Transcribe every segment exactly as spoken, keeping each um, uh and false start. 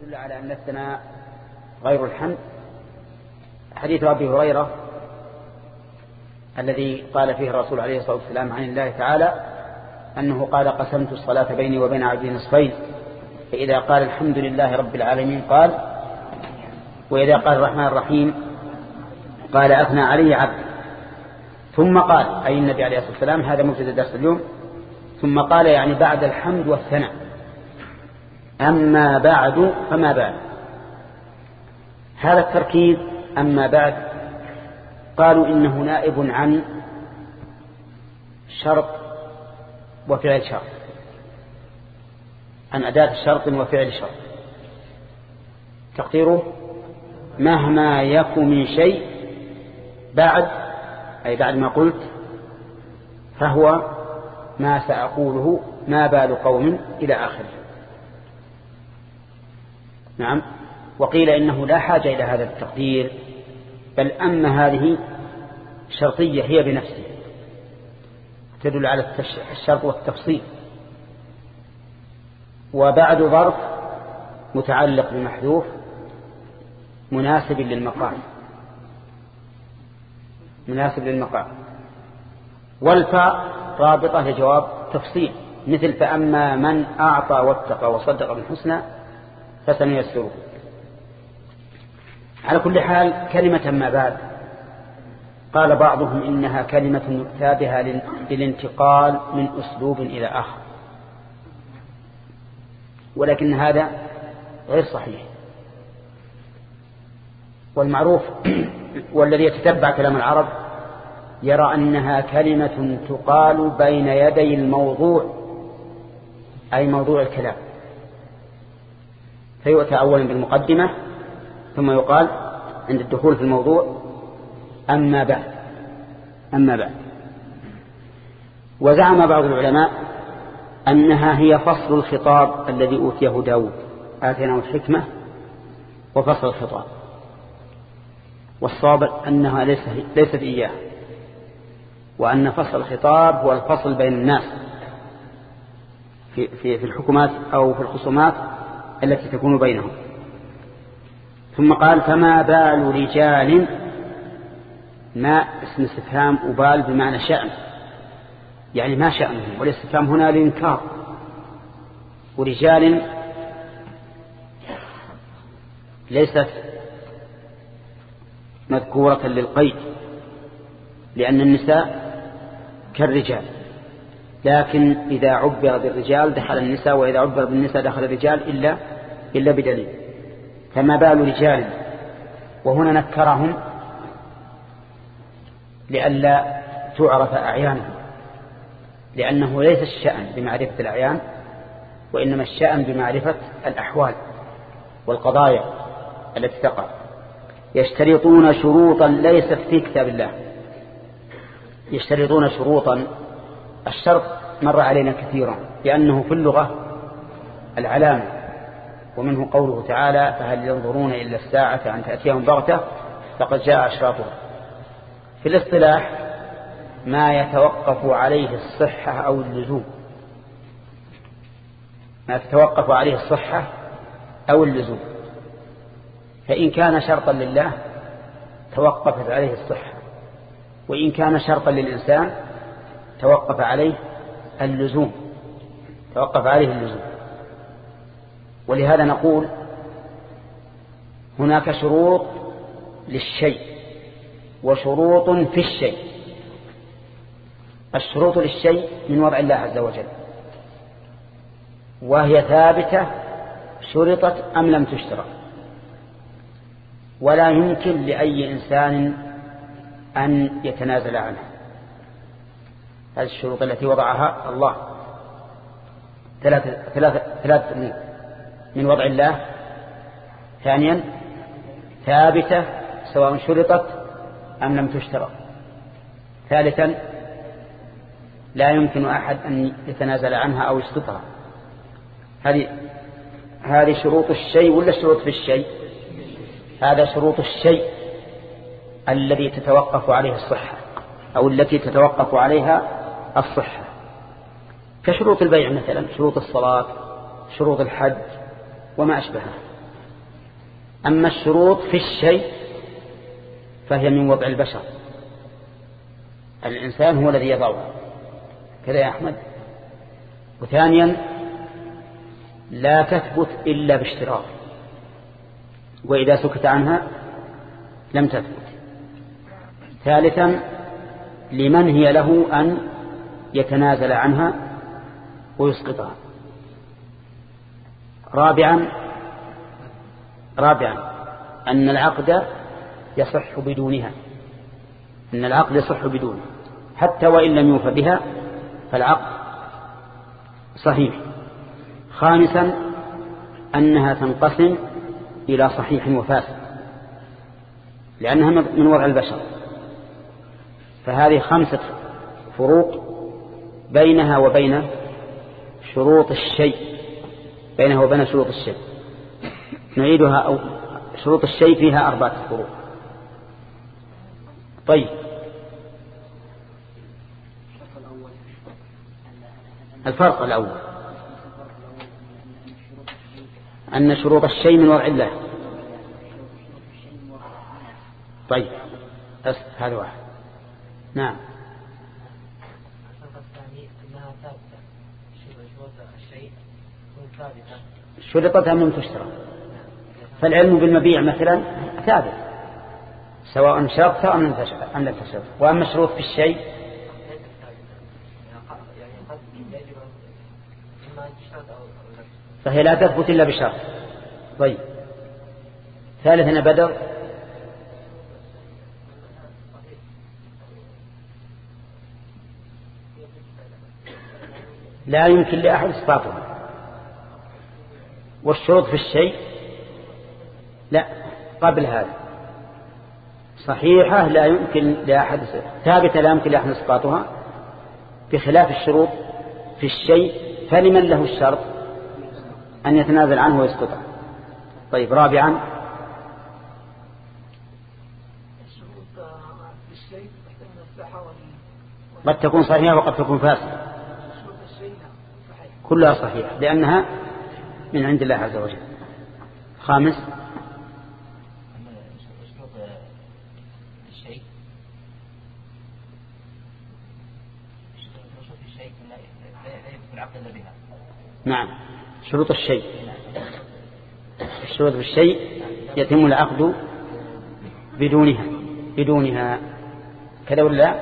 يدل على أن الثناء غير الحمد حديث أبي هريرة الذي قال فيه الرسول عليه الصلاة والسلام عن الله تعالى أنه قال: قسمت الصلاة بيني وبين عبدي نصفين، فإذا قال الحمد لله رب العالمين قال، وإذا قال الرحمن الرحيم قال أثنى علي عبدي. ثم قال، أي النبي عليه الصلاة والسلام، هذا مبتدأ درس اليوم، ثم قال يعني بعد الحمد والثناء: أما بعد فما بعد. هذا التركيب أما بعد قالوا إنه نائب عن شرط وفعل شرط، عن أداة شرط وفعل شرط. تقديره: مهما يكن من شيء بعد، أي بعد ما قلت، فهو ما سأقوله، ما بال قوم، إلى آخره. نعم. وقيل إنه لا حاجة إلى هذا التقدير، بل أما هذه شرطية هي بنفسها تدل على الشرط والتفصيل. وبعد ظرف متعلق بمحذوف مناسب للمقام، مناسب للمقام. والفاء رابطة لجواب تفصيل، مثل: فأما من أعطى واتقى وصدق بالحسنى فسنيسره. على كل حال، كلمة ما بعد قال بعضهم إنها كلمة يؤتى بها للانتقال من أسلوب إلى آخر، ولكن هذا غير صحيح. والمعروف والذي يتتبع كلام العرب يرى أنها كلمة تقال بين يدي الموضوع، أي موضوع الكلام، فيؤتى أولا بالمقدمة ثم يقال عند الدخول في الموضوع: أما بعد. أما بعد. وزعم بعض العلماء أنها هي فصل الخطاب الذي أوتيه داود: آتيناه الحكمة وفصل الخطاب. والصواب أنها ليست إياه، وأن فصل الخطاب هو الفصل بين الناس في, في, في الحكومات أو في الخصومات التي تكون بينهم. ثم قال: فما بال رجال، ما اسم استفهام، وبال بمعنى شأن، يعني ما شأنهم، والاستفهام هنا للإنكار. ورجال ليست مذكورة للقيد، لأن النساء كالرجال، لكن إذا عبر بالرجال دخل النساء، وإذا عبر بالنساء دخل الرجال إلا, إلا بدليل. فما بال رجال، وهنا نكرهم لئلا تعرف أعيانهم، لأنه ليس الشأن بمعرفة الأعيان، وإنما الشأن بمعرفة الأحوال والقضايا التي تقع. يشترطون شروطا ليست في كتاب الله. يشترطون شروطا، الشرط مر علينا كثيرا لأنه في اللغة العلامة، ومنه قوله تعالى: فهل ينظرون إلا الساعة أن تأتيهم بغتة فقد جاء أشراطها. في الاصطلاح ما يتوقف عليه الصحة أو اللزوم، ما تتوقف عليه الصحة أو اللزوم، فإن كان شرطا لله توقفت عليه الصحة، وإن كان شرطا للإنسان توقف عليه اللزوم، توقف عليه اللزوم. ولهذا نقول هناك شروط للشيء وشروط في الشيء. الشروط للشيء من وضع الله عز وجل، وهي ثابتة شرطت أم لم تشترط، ولا يمكن لأي إنسان أن يتنازل عنها. هذه الشروط التي وضعها الله ثلاثة, ثلاثة, ثلاثة من وضع الله. ثانيا ثابتة سواء شرطت أم لم تشترط. ثالثا لا يمكن أحد أن يتنازل عنها أو يسقطها. هذه هذه شروط الشيء ولا شروط في الشيء؟ هذا شروط الشيء الذي تتوقف عليه الصحة، أو التي تتوقف عليها الصحة، كشروط البيع مثلا، شروط الصلاة، شروط الحج وما أشبهها. أما الشروط في الشيء فهي من وضع البشر، الإنسان هو الذي يضعها كذا يا أحمد. وثانيا لا تثبت إلا باشتراط، وإذا سكت عنها لم تثبت. ثالثا لمن هي له أن يتنازل عنها ويسقطها. رابعا رابعا أن العقد يصح بدونها، أن العقد يصح بدونها حتى وإن لم يوفى بها فالعقد صحيح. خامسا أنها تنقسم إلى صحيح وفاسد لأنها من وضع البشر، فهذه خمسة فروق بينها وبين شروط الشيء، بينها وبين شروط الشيء. نعيدها أو شروط الشيء فيها أربعة فروق. طيب الفرق الأول أن شروط الشيء من وضع الله. طيب هذا واحد. نعم. شرطت أم لم تشترط، فالعلم بالمبيع مثلا ثابت سواء شرطت أم لم تشترط. وأما الشروط في الشيء فهي لا تثبت إلا بشرط. طيب ثالثا بدر لا يمكن لأحد إسقاطها. والشروط في الشيء لا قبل هذا صحيحة لا يمكن لأحد، ثابتة لا يمكن لأحد إسقاطها، بخلاف الشروط في الشيء فلمن له الشرط أن يتنازل عنه ويسقطه. طيب رابعا قد تكون صحيحة وقد تكون فاسدة، كلها صحيحة لأنها من عند الله عز وجل. خامس نعم شروط الشيء، الشروط بالشيء يتم العقد بدونها بدونها كذا ولا.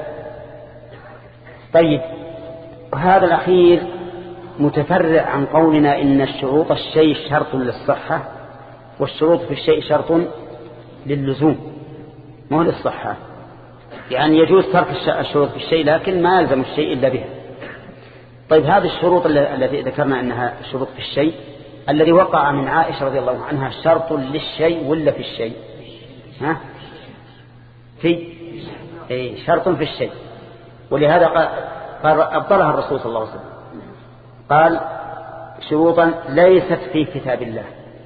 طيب هذا الأخير متفرع عن قولنا إن الشروط الشيء شرط للصحة والشروط في الشيء شرط للزوم مو للصحة. يعني يجوز ترك الشروط في الشيء لكن ما يلزم الشيء إلا بها. طيب هذه الشروط التي ذكرنا أنها شروط في الشيء الذي وقع من عائشة رضي الله عنها شرط للشيء ولا في الشيء؟ ها في أي شرط في الشيء، ولهذا قال أبطلها الرسول صلى الله عليه وسلم، قال شروطا ليست في كتاب الله،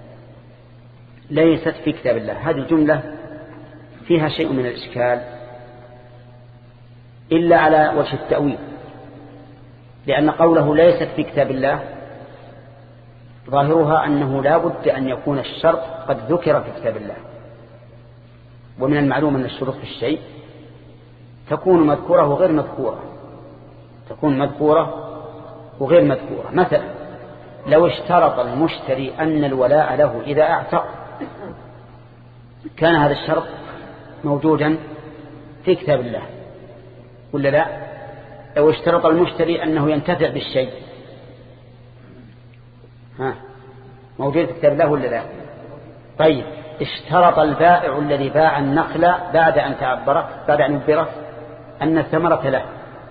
ليست في كتاب الله. هذه الجملة فيها شيء من الإشكال إلا على وجه التأويل، لأن قوله ليست في كتاب الله ظاهرها أنه لا بد أن يكون الشرط قد ذكر في كتاب الله. ومن المعلوم أن الشروط في الشيء تكون مذكورة وغير مذكورة، تكون مذكورة وغير مذكورة. مثلا لو اشترط المشتري أن الولاء له إذا اعتق كان هذا الشرط موجودا في كتاب الله ولا لا؟ لو اشترط المشتري أنه ينتفع بالشيء ها موجود في كتاب الله ولا لا؟ طيب اشترط البائع الذي باع النخلة بعد أن تعبره بعد أن يبره أن الثمرة له،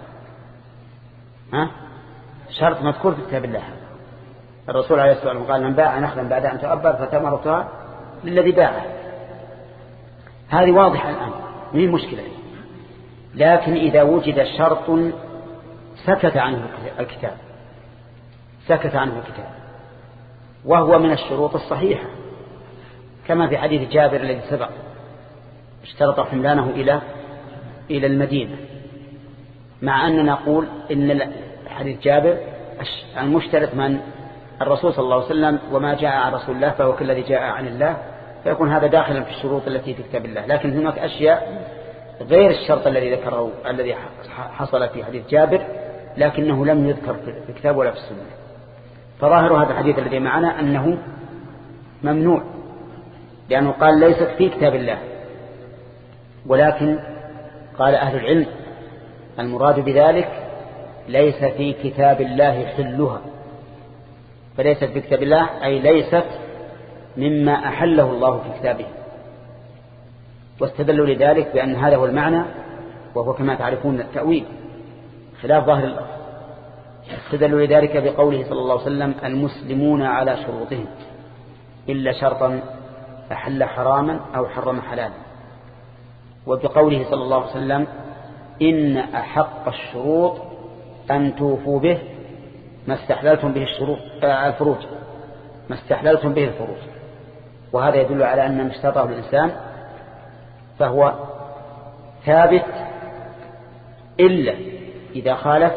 ها شرط مذكور في كتاب الله. الرسول عليه الصلاة والسلام قال من باع نخلا بعد أن تعبر فثمرتها للذي باعه. هذه واضحة الآن مين مشكلة. لكن إذا وجد شرط سكت عنه الكتاب سكت عنه الكتاب وهو من الشروط الصحيحة كما في حديث جابر الذي سبق، اشترط حملانه إلى إلى المدينة، مع أننا نقول إن حديث جابر المشترط من الرسول صلى الله عليه وسلم، وما جاء عن رسول الله فهو كالذي جاء عن الله فيكون هذا داخلا في الشروط التي في كتاب الله. لكن هناك أشياء غير الشرط الذي ذكره الذي حصل في حديث جابر لكنه لم يذكر في الكتاب ولا في السنة. فظاهر هذا الحديث الذي معنا أنه ممنوع، لأنه قال ليست في كتاب الله، ولكن قال أهل العلم المراد بذلك ليس في كتاب الله حلها، فليست في كتاب الله أي ليست مما أحله الله في كتابه. واستدلوا لذلك بأن هذا هو المعنى، وهو كما تعرفون التأويل خلاف ظاهر الله. استدلوا لذلك بقوله صلى الله عليه وسلم المسلمون على شروطهم إلا شرطا أحل حراما أو حرم حلالا، وبقوله صلى الله عليه وسلم إن أحق الشروط أن توفوا به ما استحللتم به الشروط الفروج ما استحللتم به الفروج. وهذا يدل على أن ما اشترطه الإنسان فهو ثابت إلا إذا خالف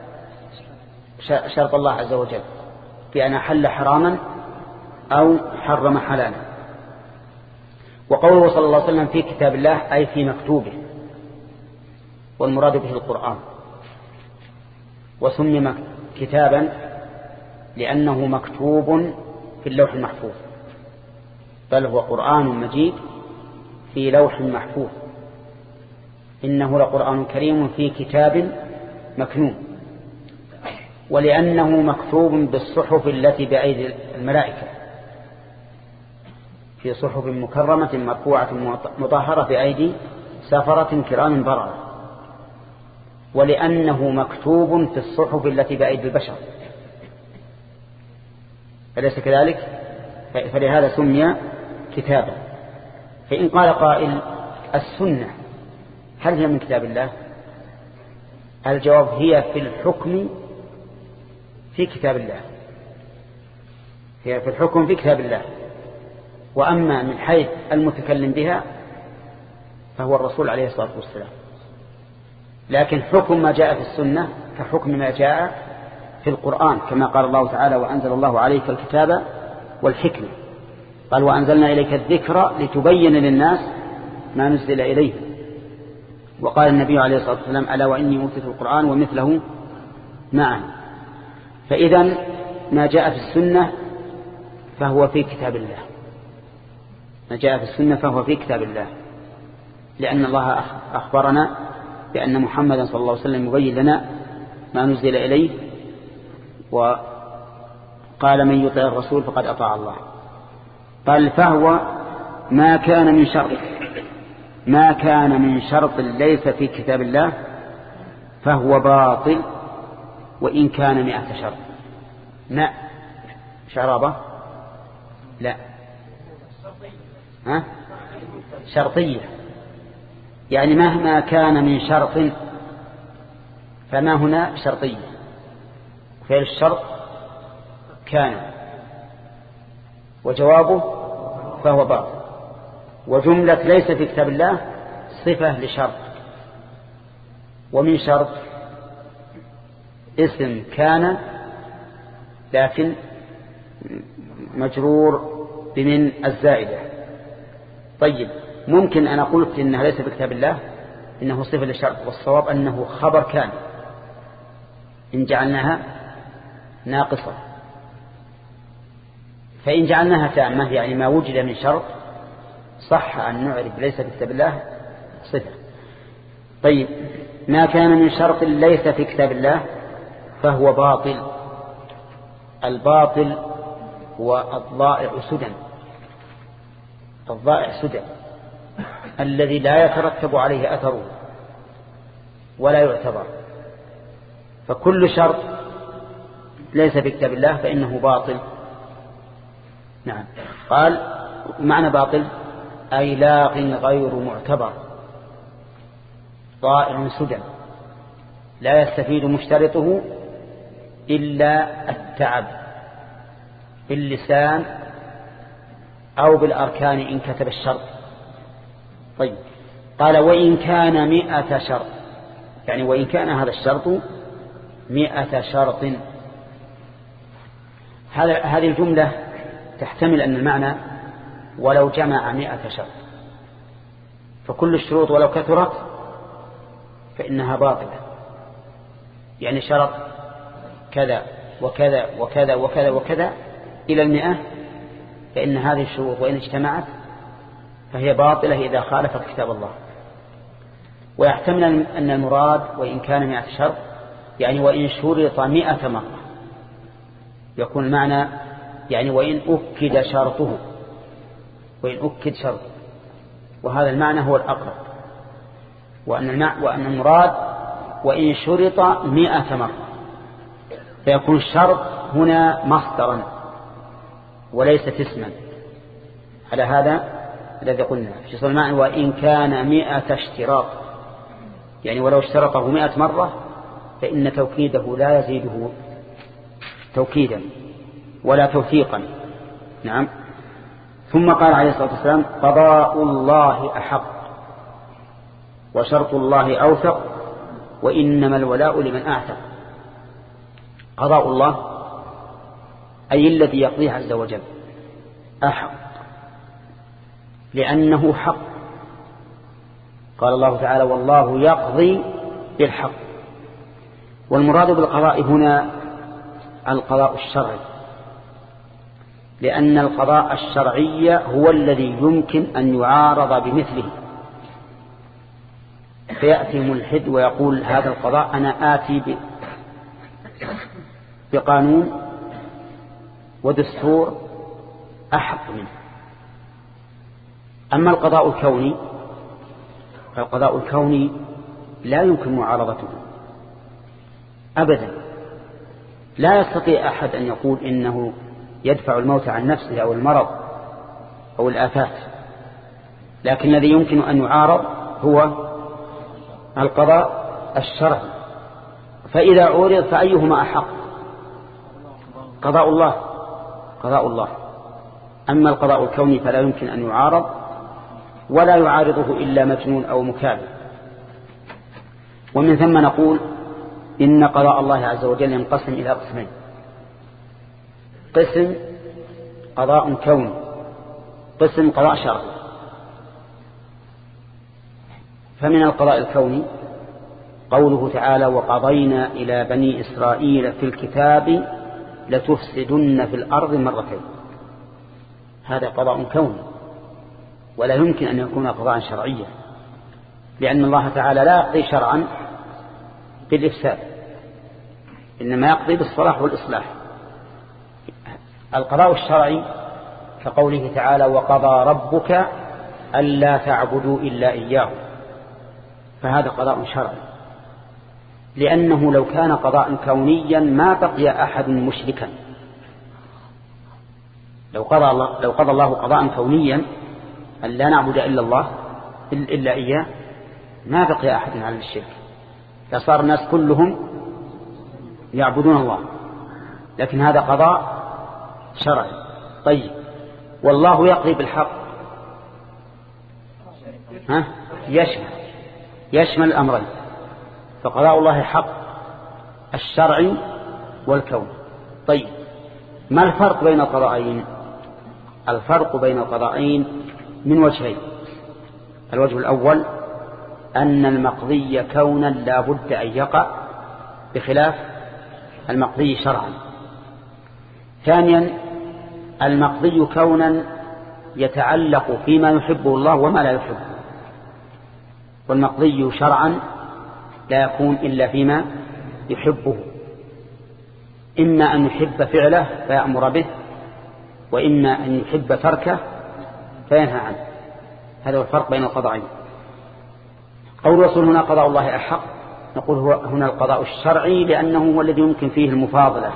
شرط الله عز وجل بأن أحل حراما أو حرم حلالا. وقوله صلى الله عليه وسلم في كتاب الله أي في مكتوبه، والمراد به القرآن. وسمي كتابا لأنه مكتوب في اللوح المحفوظ، بل هو قرآن مجيد في لوح محفوظ. إنه لقرآن كريم في كتاب مكنون. ولأنه مكتوب بالصحف التي بأيدي الملائكة في صحف مكرمة مرفوعة مطهرة بأيدي سفرة كرام بررة. ولأنه مكتوب في الصحف التي بأيدي البشر، أليس كذلك؟ فلهذا سمي كتابا. فإن قال قائل السنة هل هي من كتاب الله؟ الجواب هي في الحكم في كتاب الله، هي في الحكم في كتاب الله. وأما من حيث المتكلم بها فهو الرسول عليه الصلاة والسلام. لكن حكم ما جاء في السنة كحكم ما جاء في القرآن، كما قال الله تعالى وأنزل الله عليك الكتاب والحكمة. قال وأنزلنا إليك الذكر لتبين للناس ما نزل إليه. وقال النبي عليه الصلاة والسلام ألا وإني أوتيت القرآن ومثله معه. فإذا ما جاء في السنة فهو في كتاب الله، ما جاء في السنة فهو في كتاب الله، لأن الله أخبرنا بأن محمدا صلى الله عليه وسلم يبين لنا ما نزل إليه، وقال من يطيع الرسول فقد أطاع الله. قال فهو ما كان من شرط ما كان من شرط ليس في كتاب الله فهو باطل وإن كان مئة شرط. لا شرابة لا ها؟ شرطية، يعني مهما كان من شرط فما هنا شرطية. فعل الشرط كان وجوابه فهو باطل. وجملة ليس في كتاب الله صفة لشرط، ومن شرط اسم كان لكن مجرور بمن الزائدة. طيب ممكن أنا قلت إنها ليس في كتاب الله إنه صفة لشرط، والصواب أنه خبر كان إن جعلناها ناقصة. فإن جعلناها تامة يعني ما وجد من شرط صح أن نعرف ليس في كتاب الله صفة. طيب ما كان من شرط ليس في كتاب الله فهو باطل. الباطل هو الضائع سدى، الضائع سدى الذي لا يترتب عليه أثره ولا يعتبر. فكل شرط ليس في كتاب الله فإنه باطل. نعم. قال معنى باطل أي لاغ غير معتبر، ضائع سدى لا يستفيد مشترطه إلا التعب باللسان أو بالأركان إن كتب الشرط. طيب قال وإن كان مئة شرط، يعني وإن كان هذا الشرط مئة شرط. هذه الجملة تحتمل أن المعنى ولو جمع مئة شرط، فكل الشروط ولو كثرت فإنها باطلة. يعني شرط كذا وكذا وكذا وكذا وكذا إلى المئة، فإن هذه الشروط وإن اجتمعت فهي باطلة إذا خالفت كتاب الله. ويحتمل أن المراد وإن كان مئة شرط يعني وإن شرط مئة مرة، يكون المعنى يعني وإن أكد شرطه، وإن أكد شرط، وهذا المعنى هو الأقرب. وأن وأن المراد وإن شرط مئة مرة، فيكون الشرط هنا مصدرا وليست اسما. على هذا الذي قلنا في صل المعنى وإن كان مئة اشتراط، يعني ولو اشترطه مئة مرة فإن توكيده لا يزيده توكيدا ولا توثيقا. نعم. ثم قال عليه الصلاة والسلام قضاء الله أحق وشرط الله أوثق وإنما الولاء لمن أعتق. قضاء الله أي الذي يقضيه عز وجل أحق، لأنه حق. قال الله تعالى والله يقضي بالحق. والمراد بالقضاء هنا القضاء الشرعي، لأن القضاء الشرعي هو الذي يمكن أن يعارض بمثله، فيأتي ملحد ويقول هذا القضاء أنا آتي بقانون ودستور أحق منه. أما القضاء الكوني فالقضاء الكوني لا يمكن معارضته أبدا. لا يستطيع أحد أن يقول إنه يدفع الموت عن نفسه أو المرض أو الآفات، لكن الذي يمكن أن يعارض هو القضاء الشرعي. فإذا عورض فأيهما أحق؟ قضاء الله قضاء الله. أما القضاء الكوني فلا يمكن أن يعارض ولا يعارضه إلا مجنون أو مكابر. ومن ثم نقول إن قضاء الله عز وجل ينقسم إلى قسمين: قسم قضاء كوني، قسم قضاء شرعي. فمن القضاء الكوني قوله تعالى وقضينا إلى بني إسرائيل في الكتاب لتفسدن في الأرض مرتين. هذا قضاء كوني ولا يمكن أن يكون قضاء شرعيا، لأن الله تعالى لا يقضي شرعا بالإفساد، إنما يقضي بالصلاح والإصلاح. القضاء الشرعي كقوله تعالى وقضى ربك ألا تعبدوا إلا إياه، فهذا قضاء شرعي، لأنه لو كان قضاء كونيا ما بقي أحد مشركا. لو قضى الله, لو قضى الله قضاء كونيا أن لا نعبد إلا الله إلا إياه ما بقي أحد على الشرك، فصار الناس كلهم يعبدون الله. لكن هذا قضاء شرعي. طيب والله يقضي بالحق، ها يشمل يشمل الأمرين، فقضاء الله حق الشرعي والكون. طيب ما الفرق بين القضاءين؟ الفرق بين القضاءين من وجهين: الوجه الأول أن المقضي كونا لا بد أن يقع بخلاف المقضي شرعا. ثانيا المقضي كونا يتعلق فيما يحبه الله وما لا يحبه، والمقضي شرعا لا يكون إلا فيما يحبه، إما أن يحب فعله فيأمر به، وإما أن يحب تركه فينهى عنه. هذا هو الفرق بين القضاءين. قول رسول هنا قضاء الله أحق، نقول هو هنا القضاء الشرعي لأنه هو الذي يمكن فيه المفاضلة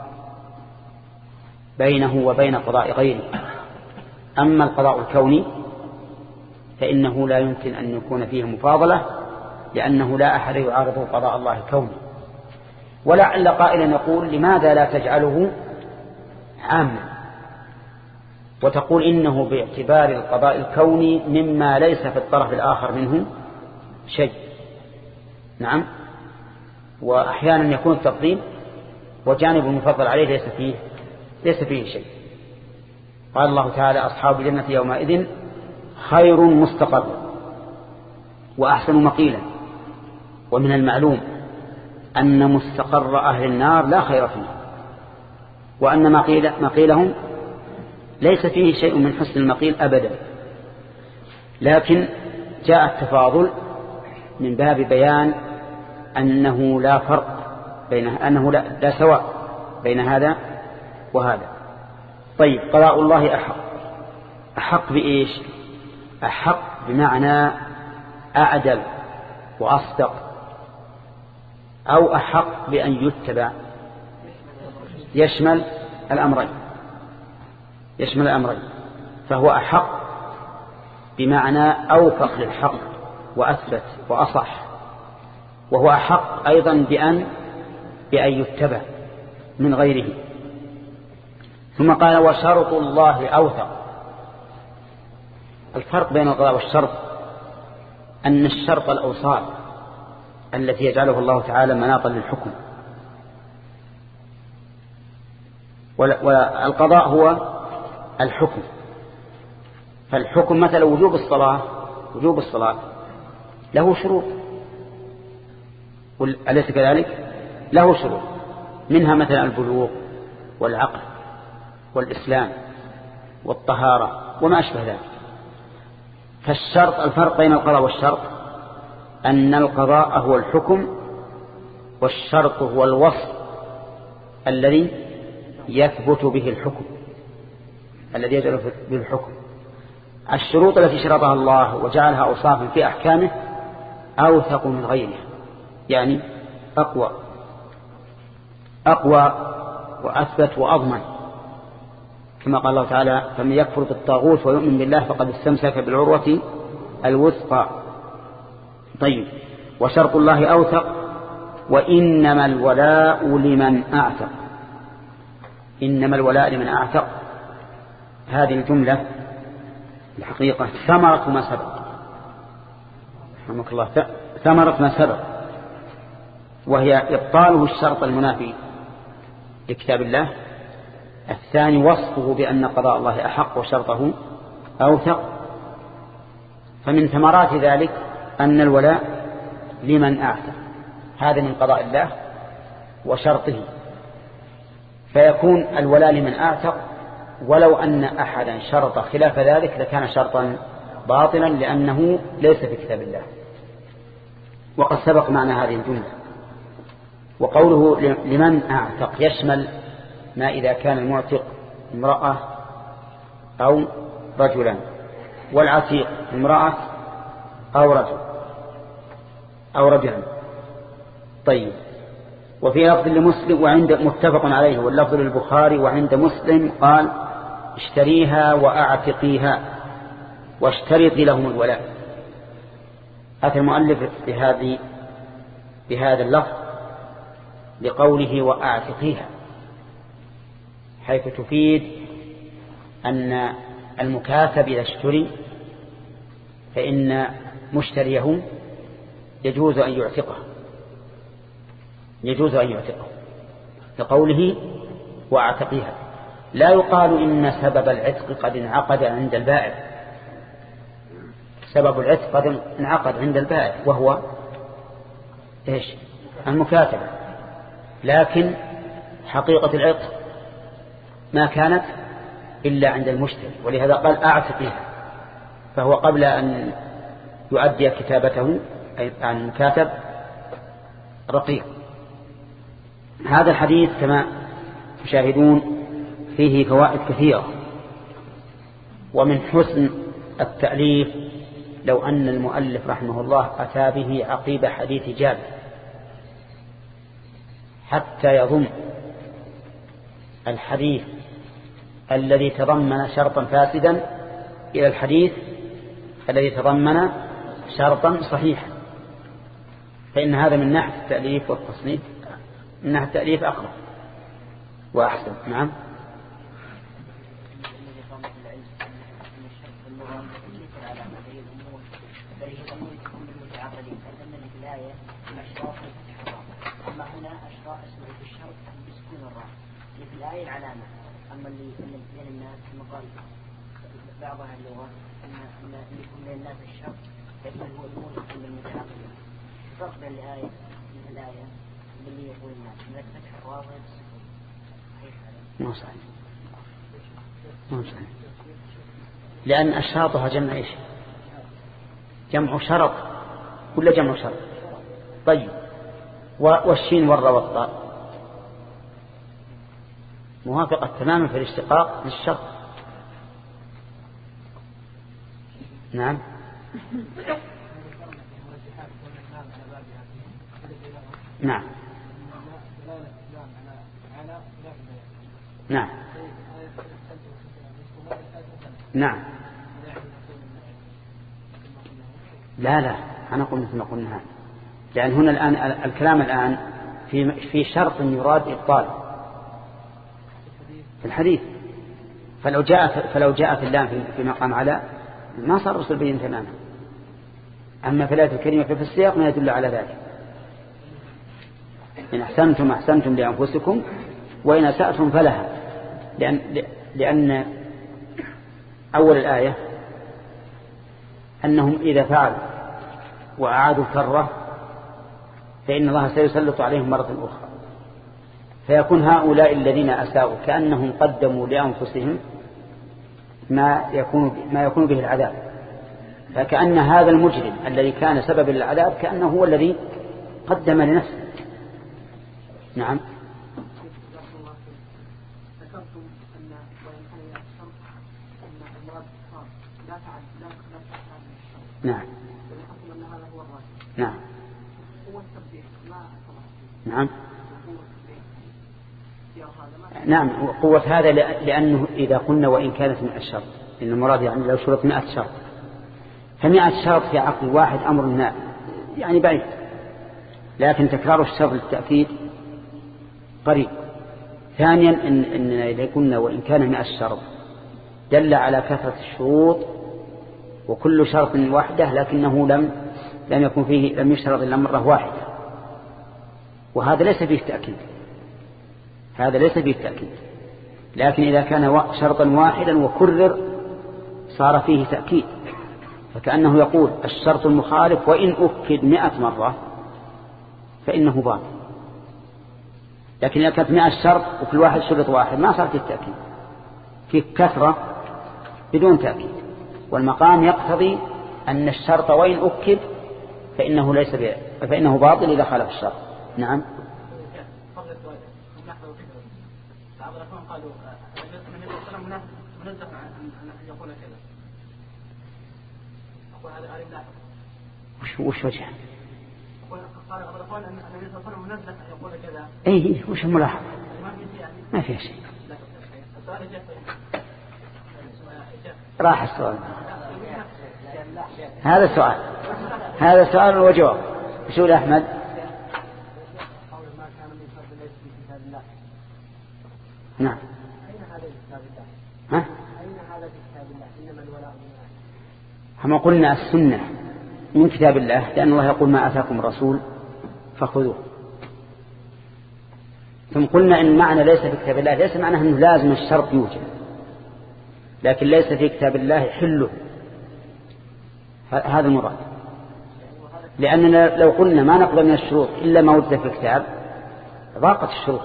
بينه وبين قضاء غيره. أما القضاء الكوني فإنه لا يمكن أن يكون فيه مفاضلة، لأنه لا أحد يعارض قضاء الله الكوني. ولعل قائلا يقول لماذا لا تجعله عاما وتقول إنه باعتبار القضاء الكوني مما ليس في الطرف الآخر منه شيء. نعم، وأحيانا يكون التفضيل وجانب المفضل عليه ليس فيه ليس فيه شيء. قال الله تعالى أصحاب الجنة يومئذ خير مستقر وأحسن مقيلا. ومن المعلوم أن مستقر أهل النار لا خير فيه، وأن مقيل مقيلهم ليس فيه شيء من حسن المقيل أبدا، لكن جاء التفاضل من باب بيان أنه لا فرق بين أنه لا, لا سواء بين هذا وهذا. طيب قضاء الله أحق، أحق بإيش؟ أحق بمعنى أعدل وأصدق، أو أحق بأن يتبع، يشمل الأمرين، يشمل الأمرين. فهو أحق بمعنى أوفق للحق وأثبت وأصح، وهو أحق أيضا بأن بأن يتبع من غيره. ثم قال وشرط الله أوثق. الفرق بين القضاء والشرط أن الشرط الأوصال التي يجعله الله تعالى مناطا للحكم، والقضاء هو الحكم. فالحكم مثلا وجوب الصلاة، وجوب الصلاة له شروط، أليس كذلك؟ له شروط، منها مثلا البلوغ والعقل والإسلام والطهارة وما أشبه ذلك. فالشرط، الفرق بين القضاء والشرط أن القضاء هو الحكم، والشرط هو الوصف الذي يثبت به الحكم، الذي يجعل به الحكم. الشروط التي شرطها الله وجعلها أوصافا في أحكامه أوثق من غيرها، يعني أقوى أقوى وأثبت وأضمن، كما قال الله تعالى فمن يكفر بالطاغوت ويؤمن بالله فقد استمسك بالعروة الوثقى. طيب وشرط الله أوثق. وإنما الولاء لمن أعتق. إنما الولاء لمن أعتق، هذه الجملة الحقيقة ثمرة ما سبق، رحمك الله، ثمرة ما سبق، وهي إبطاله الشرط المنافي لكتاب الله. الثاني وصفه بأن قضاء الله أحق وشرطه أوثق. فمن ثمرات ذلك أن الولاء لمن أعتق، هذا من قضاء الله وشرطه، فيكون الولاء لمن أعتق، ولو أن أحدا شرط خلاف ذلك لكان شرطا باطلا لأنه ليس في كتاب الله. وقد سبق معنى هذه الجملة. وقوله لمن أعتق يشمل ما إذا كان المعتق امرأة أو رجلا، والعتيق امرأة أو رجل أو رجلا. طيب وفي لفظ لمسلم وعند متفق عليه، واللفظ للبخاري وعند مسلم قال اشتريها وأعتقيها واشترطي لهم الولاء. أتى المؤلف بهذه بهذا اللفظ لقوله وأعتقيها، حيث تفيد أن المكاتب إذا اشتري فإن مشتريه يجوز أن يعتقه، يجوز أن يعتقه لقوله وأعتقيها. لا يقال إن سبب العتق قد انعقد عند البائع، سبب العتق قد انعقد عند البائع وهو إيش؟ المكاتبة، لكن حقيقة العتق ما كانت إلا عند المشتري، ولهذا قال أعتقيها، فهو قبل أن يؤدي كتابته أي عن المكاتب رقيق. هذا الحديث كما تشاهدون فيه فوائد كثيرة، ومن حسن التأليف لو أن المؤلف رحمه الله أتى به عقيب حديث جابر حتى يضم الحديث الذي تضمن شرطا فاسدا إلى الحديث الذي تضمن شرطا صحيحا، فإن هذا من ناحية التأليف والتصنيف، من ناحية التأليف أقرب وأحسن. نعم. أما اللي بين الناس مقال بعضها اللغة أن أن يكون بين الناس الشر يكون هو الموجب عند المتعاقلين. الفرق بين الآية من الآية باللي يقول الناس إذا فتح واضح السكون صحيح هذا؟ مو صحيح. مو صحيح. لأن أشراطها جمع إيش؟ جمع شرط ولا جمع شرط؟ طيب والشين والراء والطاء موافقة تماما في الاشتقاق للشرط. نعم. نعم. نعم. نعم. لا لا أنا أقول مثل ما قلنا، لأن هنا الآن الكلام الآن في في شرط يراد إبطال في الحديث، فلو جاء فلو جاء في اللام في مقام على ما صار رسول بين تماما. أما في الآية الكريمة ففي السياق ما يدل على ذلك. إن أحسنتم أحسنتم لأنفسكم وإن أسأتم فلها، لأن لأن أول الآية أنهم إذا فعلوا وأعادوا كرة فإن الله سيسلط عليهم مرة أخرى، فيكون هؤلاء الذين أساءوا كأنهم قدموا لأنفسهم ما يكون ما يكون به العذاب، فكأن هذا المجرم الذي كان سبب للعذاب كأنه هو الذي قدم لنفسه. نعم. نعم. نعم. نعم. نعم. قوة هذا لأنه إذا قلنا وإن كانت مئة شرط، إن المراد يعني لو شرط مئة شرط، فمئة شرط في عقل واحد أمر ما يعني بعيد، لكن تكرار الشرط للتأكيد قريب. ثانيا إن إننا إذا قلنا وإن كان مئة شرط دل على كثرة الشروط، وكل شرط واحدة لكنه لم لم يكن فيه لم يشترط إلا مرة واحدة، وهذا ليس فيه تأكيد، هذا ليس فيه تأكيد. لكن إذا كان شرطا واحدا وكرر صار فيه تأكيد، فكأنه يقول الشرط المخالف وإن أكد مئة مرة فإنه باطل. لكن إذا كانت مئة شرط وكل واحد شرط واحد ما صار فيه التأكيد، فيه كثرة بدون تأكيد، والمقام يقتضي أن الشرط وإن أكد فإنه ليس ب... فإنه باطل إذا خالف الشرط. نعم. قالوا النبي صلى الله عليه وسلم منزه عن أن يقول كذا. أقول هذا هذا لا. وش وش وجهه؟ قال قال أن النبي صلى الله عليه وسلم منزه أن يقول كذا. إيه وش الملاحظة؟ ما في شيء. السؤال جاء. راح السؤال. هذا سؤال. هذا سؤال وجواب. شو أحمد؟ نعم. أين هذا في كتاب الله؟ ها؟ أين هذا في كتاب الله؟ إنما الولاء لله. هم قلنا السنة من كتاب الله، لأن الله يقول ما آتاكم الرسول فخذوه. ثم قلنا إن معنى ليس في كتاب الله ليس معناه أنه لازم الشرط يوجد، لكن ليس في كتاب الله حله، هذا المراد. لأننا لو قلنا ما نقبل من الشروط إلا ما وجد في الكتاب ضاقت الشروط.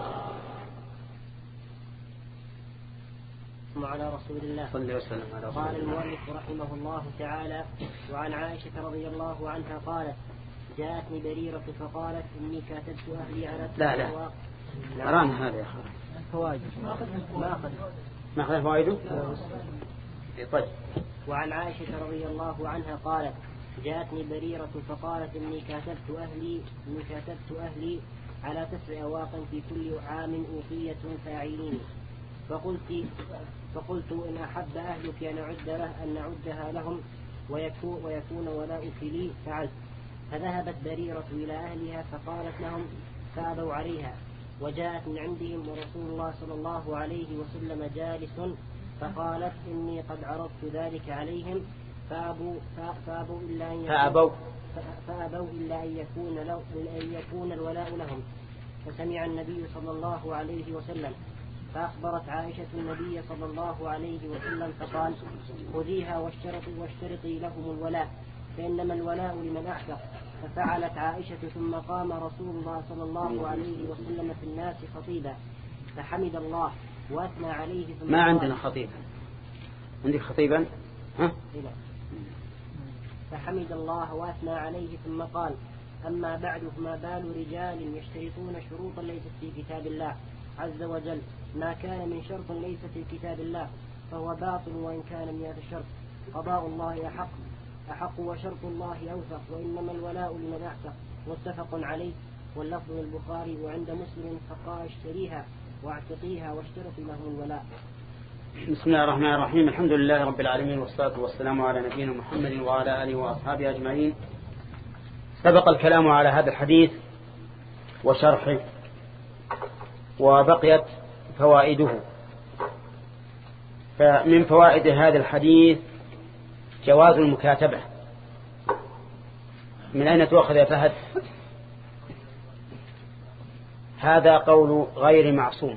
على رسول الله صلى الله عليه وسلم. قال المؤلف رحمه الله تعالى: وعن عائشة رضي الله عنها قالت: جاءتني بريرة فقالت إني كاتبت أهلي على لا لا أرانا هذا يا أخي فوائد ما أخذ ما أخذ فوائده. طيب. وعن عائشة رضي الله عنها قالت: جاءتني بريرة فقالت إني كاتبت أهلي إني كاتبت أهلي على تسع أواق في كل عام أوقية فاعلين، فقلت فقلت إن أحب أهلك أن نعد له أن نعدها لهم ويكون ويكون ولاؤك لي فعلت. فذهبت بريرة إلى أهلها فقالت لهم فأبوا عليها، وجاءت من عندهم ورسول الله صلى الله عليه وسلم جالس، فقالت إني قد عرضت ذلك عليهم فأبوا فأبوا إلا أن فأبوا فأبوا إلا أن يكون لو أن يكون الولاء لهم. فسمع النبي صلى الله عليه وسلم فأخبرت عائشة النبي صلى الله عليه وسلم فقال خذيها واشترطي, واشترطي لهم الولاء فإنما الولاء لمن أعتق. ففعلت عائشة ثم قام رسول الله صلى الله عليه وسلم في الناس خطيبا فحمد الله وأثنى عليه ثم ما عندنا خطيبا. عندك خطيبا؟ ها؟ فحمد الله وأثنى عليه ثم قال أما بعد فما بال رجال يشترطون شروطا ليست في كتاب الله عز وجل ما كان من شرط ليس في كتاب الله فهو باطل وإن كان مئة شرط قضاء الله أحق أحق وشرط الله أوثق وإنما الولاء لمن أعتق متفق عليه واللفظ للبخاري وعند مسلم فقال اشتريها واعتقيها واشترط لهم الولاء. بسم الله الرحمن الرحيم. الحمد لله رب العالمين والصلاة والسلام على نبينا محمد وعلى آله وأصحابه أجمعين. سبق الكلام على هذا الحديث وشرحه وبقيت فوائده. فمن فوائد هذا الحديث جواز المكاتبة. من أين تؤخذ يا فهد؟ هذا قول غير معصوم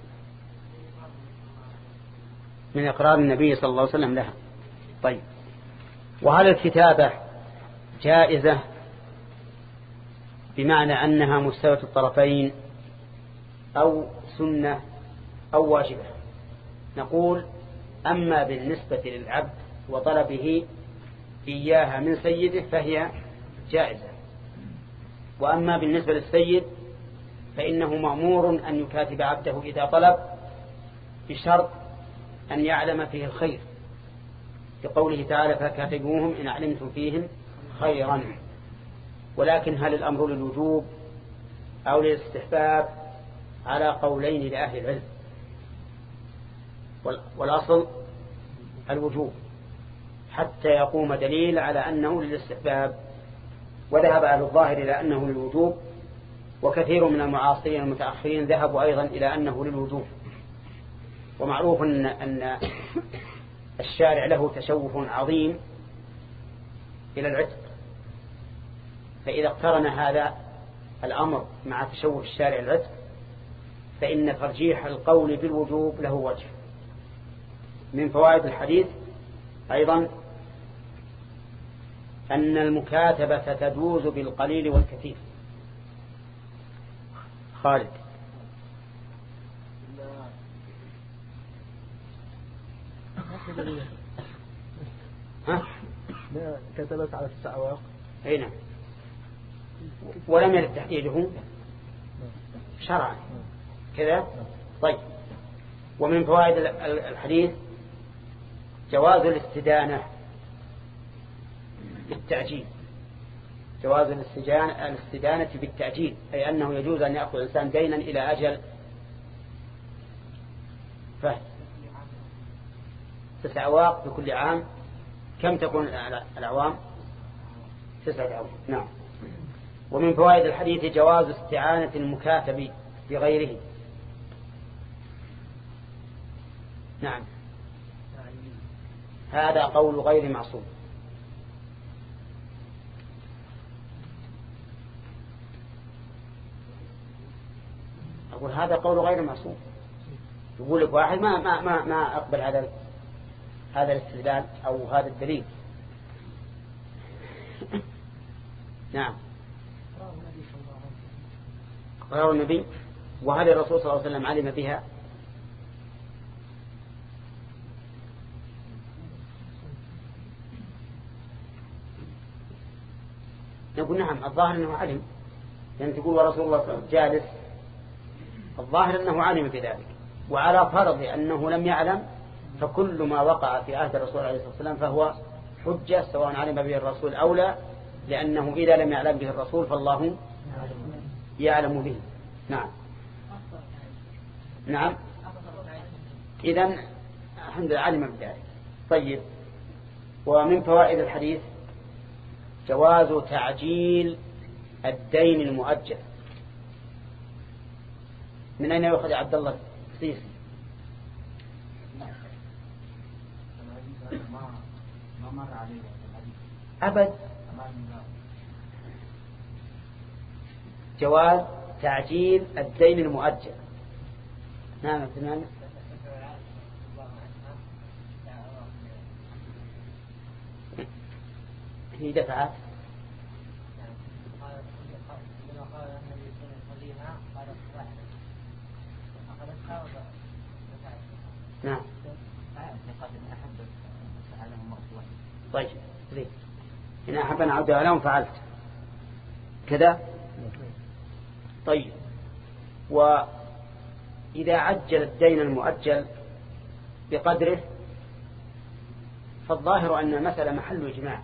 من إقرار النبي صلى الله عليه وسلم لها. طيب، وهل الكتابة جائزة بمعنى أنها مستوى الطرفين أو سنة أو واجبة؟ نقول أما بالنسبة للعبد وطلبه إياها من سيده فهي جائزة، وأما بالنسبة للسيد فإنه مأمور أن يكاتب عبده إذا طلب بشرط أن يعلم فيه الخير، لقوله تعالى فكاتبوهم إن علمتم فيهم خيرا. ولكن هل الأمر للوجوب أو للاستحباب؟ على قولين لأهل العلم، والأصل الوجوب حتى يقوم دليل على أنه للاستحباب، وذهب أهل الظاهر إلى أنه للوجوب، وكثير من المعاصرين المتأخرين ذهبوا أيضا إلى أنه للوجوب. ومعروف أن, أن الشارع له تشوف عظيم إلى العتق، فإذا اقترن هذا الأمر مع تشوف الشارع العتق فإن ترجيح القول بالوجوب له وجه. من فوائد الحديث أيضا أن المكاتبة تجوز بالقليل والكثير. خالد. ها؟ كتبت على تسع أواق. أي نعم، ولم يرد تحديده شرعا كذا. طيب، ومن فوائد الحديث جواز الاستدانة بالتأجيل. جواز الاستدانة بالتأجيل، أي أنه يجوز أن يأخذ الإنسان دينا إلى أجل. فهم تسع أواق بكل عام. كم تكون الأعوام؟ تسعة أعوام. نعم. ومن فوائد الحديث جواز استعانة المكاتب بغيره. نعم، هذا قول غير معصوم. أقول هذا قول غير معصوم. يقول لك واحد ما ما ما ما أقبل هذا هذا الاستدلال أو هذا الدليل. نعم، قرار النبي. وهل الرسول صلى الله عليه وسلم علم بها؟ نقول نعم، الظاهر أنه علم، لأن تقول ورسول الله صلى الله عليه وسلم جالس، الظاهر أنه علم بذلك. وعلى فرض أنه لم يعلم فكل ما وقع في عهد الرسول عليه الصلاة والسلام فهو حجة سواء علم به الرسول أو لا، لأنه إذا لم يعلم به الرسول فالله يعلم به. نعم نعم، إذن الحمد لله علم بذلك. طيب، ومن فوائد الحديث جواز تعجيل الدين المؤجل. من أين يأخذ عبد الله السيسي؟ أبد. جواز تعجيل الدين المؤجل، نعم تمام. هي دفعات نعم. طيب ليه إن أحب أن أعود لهم فعلت كذا. طيب وإذا عجل الدين المؤجل بقدره فالظاهر أن المسألة محل إجماع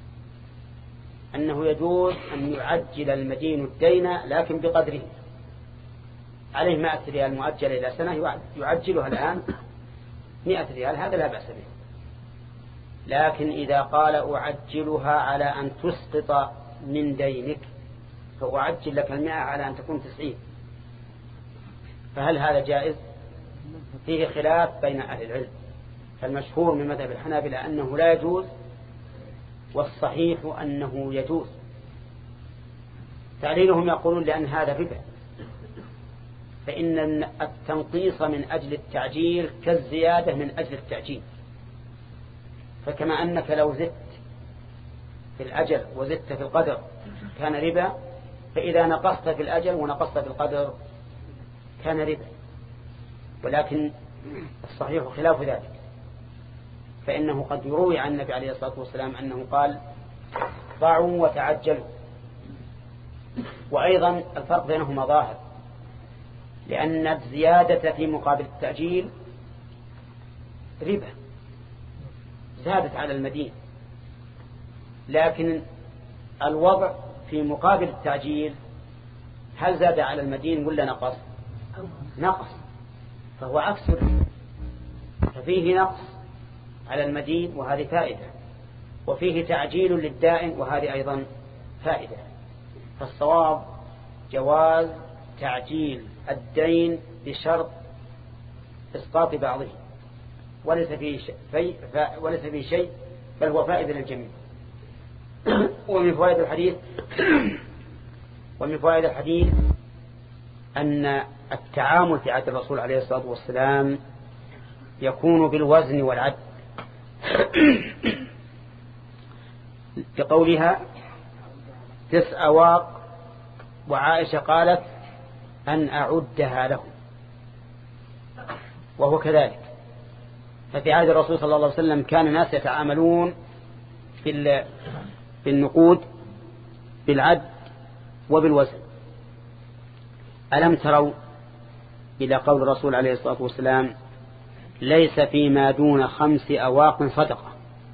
أنه يجوز أن يعجل المدين الدين لكن بقدره. عليه مائة ريال مؤجل إلى سنة يعجلها الآن مائة ريال، هذا لا بأس به. لكن إذا قال أعجلها على أن تسقط من دينك فأعجل لك المئة على أن تكون تسعين، فهل هذا جائز؟ فيه خلاف بين أهل العلم، فالمشهور من مذهب الحنابلة أنه لا يجوز، والصحيح أنه يجوز. تعليلهم يقولون لأن هذا ربا، فإن التنقيص من أجل التعجيل كالزيادة من أجل التعجيل. فكما أنك لو زدت في الأجل وزدت في القدر كان ربا، فإذا نقصت في الأجل ونقصت في القدر كان ربا. ولكن الصحيح خلاف ذلك، فإنه قد يروي عن النبي عليه الصلاة والسلام أنه قال ضعوا وتعجلوا. وأيضا الفرق بينهما ظاهر، لأن الزيادة في مقابل التعجيل ربا، زادت على المدين، لكن الوضع في مقابل التعجيل هل زاد على المدين ولا نقص؟ نقص، فهو عكس الربا، ففيه نقص على المدين وهذه فائدة، وفيه تعجيل للدائن وهذه أيضا فائدة. فالصواب جواز تعجيل الدين بشرط إسقاط بعضه، وليس فيه شيء وليس فيه شيء بل هو فائدة للجميع. ومن فوائد الحديث ومن فوائد الحديث أن التعامل في عهد الرسول عليه الصلاة والسلام يكون بالوزن والعد، كقولها تسع واق، وعائشة قالت أن أعدها له، وهو كذلك. ففي عهد الرسول صلى الله عليه وسلم كان الناس يتعاملون في النقود بالعد وبالوزن. ألم تروا إلى قول الرسول عليه الصلاة والسلام ليس فيما دون خمس أواق صدقة؟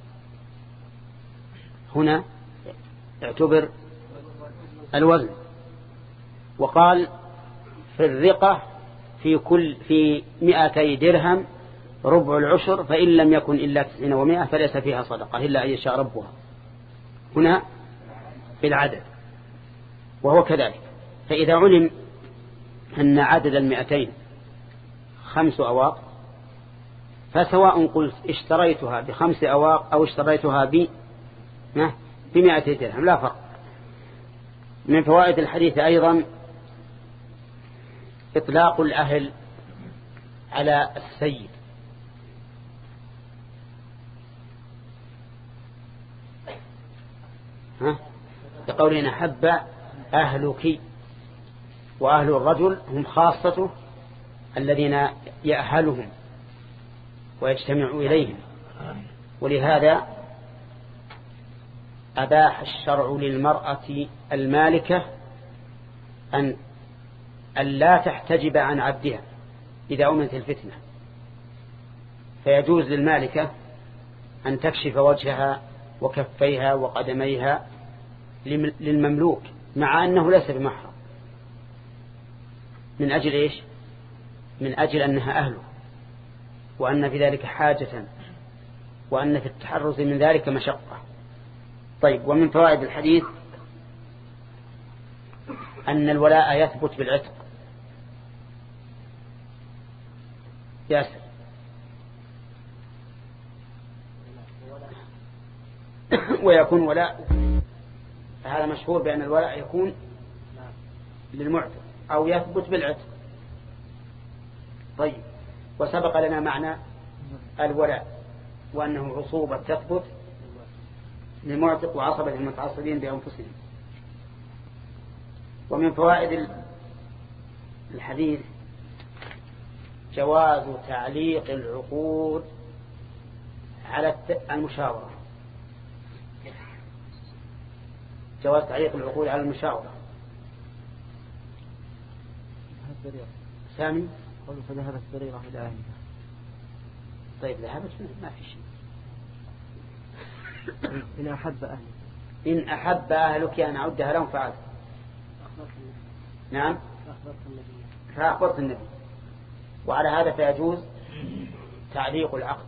هنا اعتبر الوزن. وقال في الرقة في كل في مئتي درهم ربع العشر، فإن لم يكن إلا تسعين ومئة فليس فيها صدقة إلا أن يشاء ربها. هنا بالعدد وهو كذلك. فإذا علم أن عدد المئتين خمس أواق، فسواء قلت اشتريتها بخمس أواق أو اشتريتها ب بمئتي درهم لا فرق. من فوائد الحديث أيضا إطلاق الأهل على السيد، ها بقولنا حب أهلك، وأهل الرجل هم خاصته الذين يأهلهم ويجتمع إليهم. ولهذا أباح الشرع للمرأة المالكة أن لا تحتجب عن عبدها إذا أمنت الفتنة، فيجوز للمالكة أن تكشف وجهها وكفيها وقدميها للمملوك مع أنه ليس بمحرم، من أجل إيش؟ من أجل أنها أهله، وأن في ذلك حاجة، وأن في التحرز من ذلك مشقة. طيب، ومن فوائد الحديث أن الولاء يثبت بالعتق. ياسر ويكون ولاء، فهذا مشهور بأن الولاء يكون للمعتق أو يثبت بالعتق. طيب، وسبق لنا معنى الولاء وأنه عصوبة تثبت للمعتق وعصبة المتعصبين بأنفسهم. ومن فوائد الحديث جواز تعليق العقود على المشاورة، جواز تعليق العقود على المشاورة. سامي قالوا فذهبت بريرة إلى أهلها. طيب ذهبت ما في شيء. إن أحب أهلك إن أحب أهلك أن أعدها لهم فعلت. نعم فأخبرت النبي. وعلى هذا فيجوز تعليق العقد،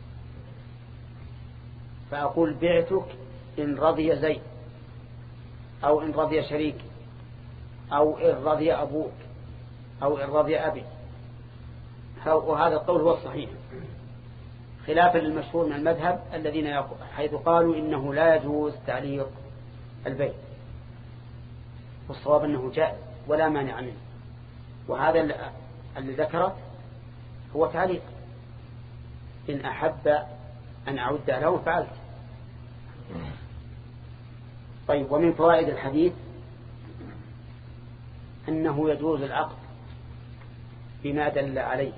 فأقول بعتك إن رضي زيد، أو إن رضي شريك، أو إن رضي أبوك، أو إن رضي أبي. وهذا القول هو الصحيح، خلافا للمشهور من المذهب الذين حيث قالوا إنه لا يجوز تعليق البيت، والصواب أنه جائز ولا مانع منه. وهذا اللي ذكره هو تعليق، إن أحب أن أعد له فعلت. طيب، ومن فوائد الحديث أنه يجوز العقد بما دل عليه،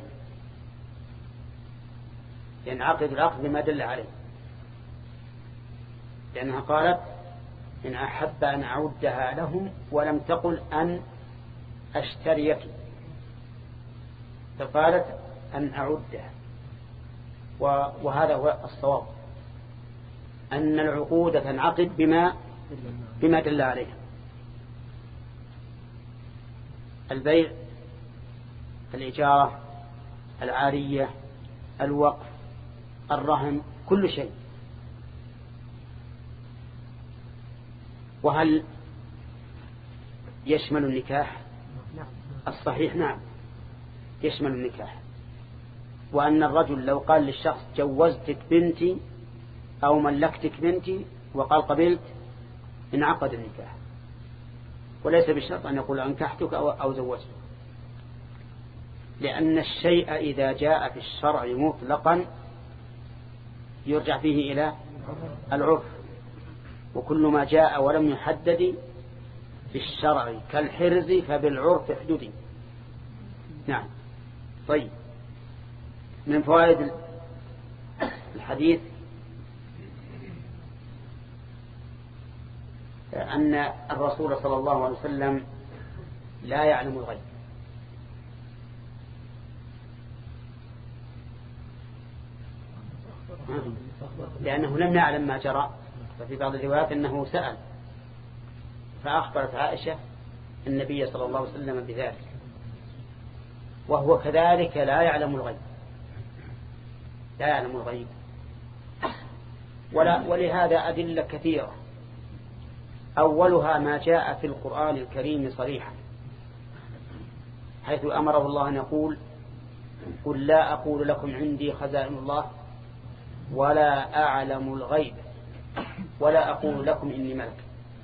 ينعقد العقد بما دل عليه، لأنها قالت إن أحب أن أعدها لهم ولم تقل أن أشتريك، فقالت أن أعدها. وهذا هو الصواب، أن العقود تنعقد بما بما دل عليه. البيع، الإجارة، العارية، الوقف، الرهن، كل شيء. وهل يشمل النكاح؟ الصحيح نعم يشمل النكاح. وأن الرجل لو قال للشخص جوزتك بنتي أو ملكتك بنتي وقال قبلت، انعقد النكاح، وليس بالشرط أن يقول أنكحتك أو زوجتك، لأن الشيء إذا جاء في الشرع مطلقا يرجع فيه إلى العرف، وكل ما جاء ولم يحدد في الشرع كالحرز فبالعرف احددي. نعم. طيب، من فوائد الحديث أن الرسول صلى الله عليه وسلم لا يعلم الغيب، لأنه لم يعلم ما جرى. ففي بعض الروايات أنه سأل فأخبرت عائشة النبي صلى الله عليه وسلم بذلك، وهو كذلك لا يعلم الغيب، لا يعلم الغيب. ولا ولهذا أدلة كثيرة، أولها ما جاء في القرآن الكريم صريحا، حيث أمره الله أن يقول قل لا أقول لكم عندي خزائن الله ولا أعلم الغيب ولا أقول لكم إني ملك.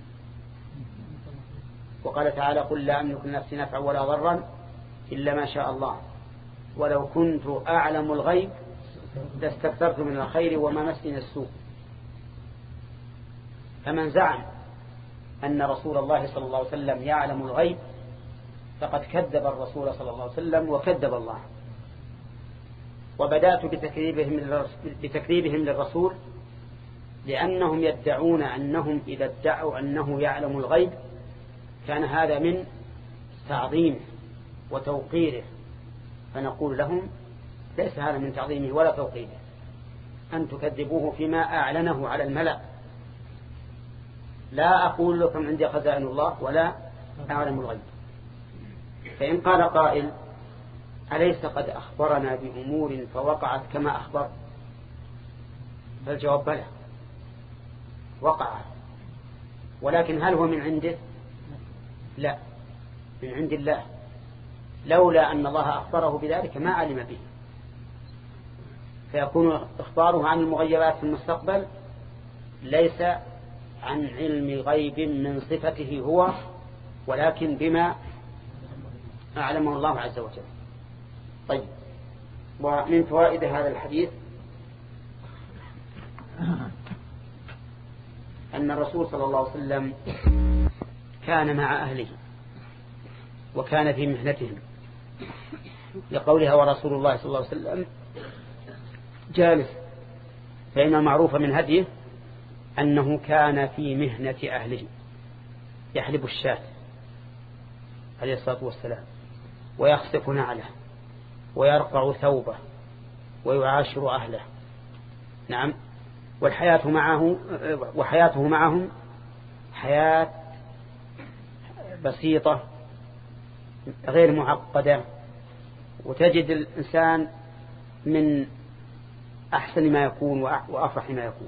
وقال تعالى قل لا أملك لنفسي نفعا ولا ضرا إلا ما شاء الله ولو كنت أعلم الغيب لاستكثرت من الخير وما مسني السوء. فمن زعم أن رسول الله صلى الله عليه وسلم يعلم الغيب فقد كذب الرسول صلى الله عليه وسلم وكذب الله. وبدأت بتكذيبهم بتكذيبهم للرسول لأنهم يدعون أنهم إذا ادعوا أنه يعلم الغيب كان هذا من تعظيمه وتوقيره، فنقول لهم ليس هذا من تعظيمه ولا توقيره، أن تكذبوه فيما أعلنه على الملأ. لا أقول لكم عندي خزائن الله ولا أعلم الغيب. فإن قال قائل أليس قد أخبرنا بأمور فوقعت كما أخبر؟ فالجواب بلى وقعت، ولكن هل هو من عنده؟ لا، من عند الله، لولا أن الله أخبره بذلك ما علم به. فيكون إخباره عن المغيبات في المستقبل ليس عن علم غيب من صفته هو، ولكن بما أعلمه الله عز وجل. طيب، ومن فوائد هذا الحديث أن الرسول صلى الله عليه وسلم كان مع أهله وكان في محنتهم، لقولها ورسول الله صلى الله عليه وسلم جالس، فإن المعروف من هديه أنه كان في مهنة أهله، يحلب الشاة عليه الصلاة والسلام، ويخسف نعله، ويرقع ثوبه، ويعاشر أهله. نعم. والحياة معه وحياته معهم حياة بسيطة غير معقدة، وتجد الإنسان من أحسن ما يكون وأفرح ما يكون.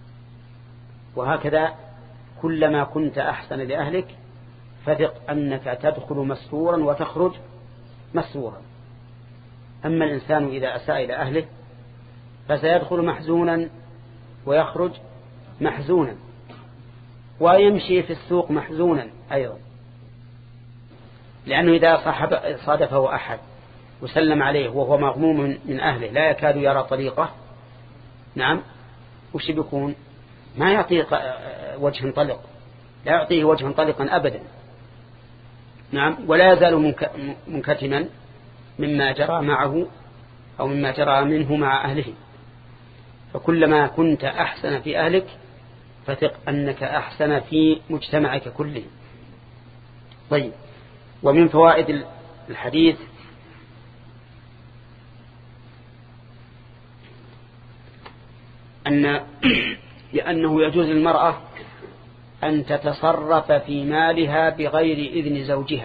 وهكذا كلما كنت أحسن لأهلك فثق أنك تدخل مسرورا وتخرج مسرورا. أما الإنسان إذا أساء إلى أهله فسيدخل محزونا ويخرج محزونا، ويمشي في السوق محزونا أيضا، لأنه إذا صاحب صادفه أحد وسلم عليه وهو مغموم من أهله لا يكاد يرى طريقه، نعم، وش بيكون؟ ما يعطيه وجه طلق، لا يعطيه وجه طلقا أبدا، نعم، ولا يزال منكتما مما جرى معه أو مما جرى منه مع أهله. فكلما كنت أحسن في أهلك فثق أنك أحسن في مجتمعك كله. طيب، ومن فوائد الحديث أن لأنه يجوز للمرأة أن تتصرف في مالها بغير إذن زوجها.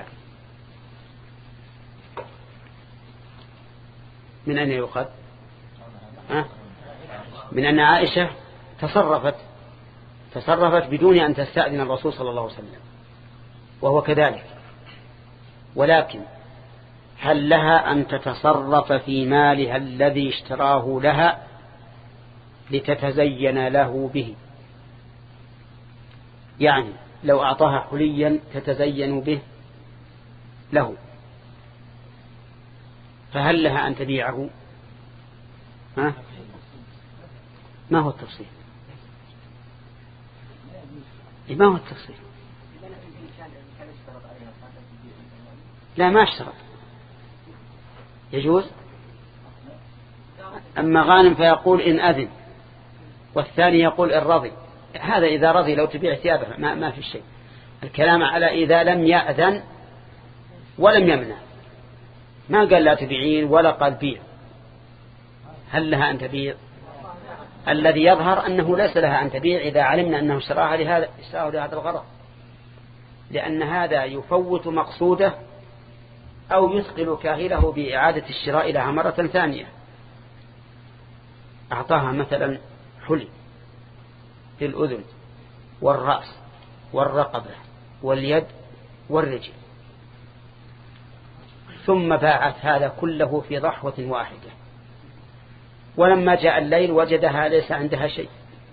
من أين يؤخذ؟ أه؟ من أن عائشة تصرفت تصرفت بدون أن تستأذن الرسول صلى الله عليه وسلم، وهو كذلك. ولكن هل لها أن تتصرف في مالها الذي اشتراه لها لتتزين له به؟ يعني لو أعطاها حليا تتزين به له، فهل لها أن تبيعه؟ ها؟ ما هو التفصيل؟ ما هو التفصيل؟ لا، ما اشترط، يجوز. أما غانم فيقول إن أذن، والثاني يقول إن رضي. هذا إذا رضي لو تبيع ثيابه ما, ما في شيء. الكلام على إذا لم يأذن ولم يمنع، ما قال لا تبيعين ولا قال بيع. هل لها أن تبيع؟ الذي يظهر أنه ليس لها أن تبيع إذا علمنا أنه اشتراها لهذا اشتراه لهذا الغرض، لأن هذا يفوت مقصوده أو يثقل كاهله بإعادة الشراء لها مرة ثانية. أعطاها مثلا حلي في الأذن والرأس والرقبة واليد والرجل، ثم باعت هذا كله في ضحوة واحدة، ولما جاء الليل وجدها ليس عندها شيء.